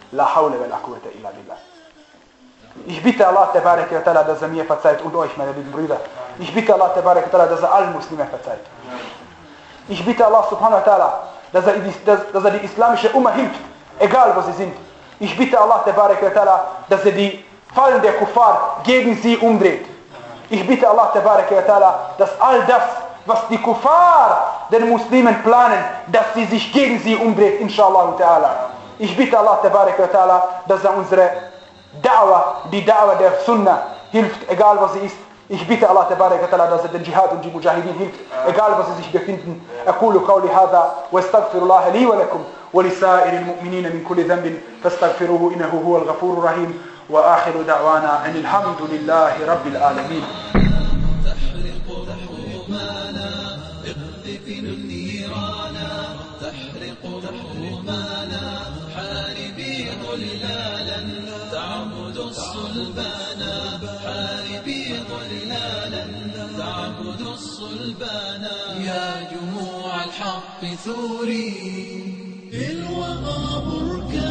La hawla wa la quwwata illa billah. Ich bitte Allah Tebareke wa Ta'ala, dass er mir verzeiht und euch, meine lieben Brüder. Ich bitte Allah Tebareke wa Ta'ala, dass er allen Muslimen verzeiht. Ich bitte Allah Subhanahu wa Ta'ala, dass er, die, dass, dass er die islamische Umma hilft, egal wo sie sind. Ich bitte Allah Tebareke wa Ta'ala, dass er die Fallen der Kuffar gegen sie umdreht. Ich bitte Allah Tebareke wa Ta'ala, dass all das, was die Kuffar den Muslimen planen, dass sie sich gegen sie umdreht, inshallah ta'ala. Ich bitte Allah Tebareke wa Ta'ala, dass er unsere Da'wah, die Da'wah der Sunnah hilft, egal was sie ist. Ich bitte Allah Tebareke wa Ta'ala, dass er den Dschihad und die Mujahideen hilft, egal was sie sich befinden. أقول قولي هذا واستغفر الله لي ولكم ولسائر المؤمنين من كل ذنب فاستغفروه إنه هو الغفور الرحيم وآخر دعوانا أن الحمد لله رب العالمين. تحرق حمانا اقذف النيرانا تحرق حمانا حاربي ظلالا تعبد الصلبانا حاربي ظلالا تعبد الصلبانا يا جموع الحق ثوري بالوغى بركانا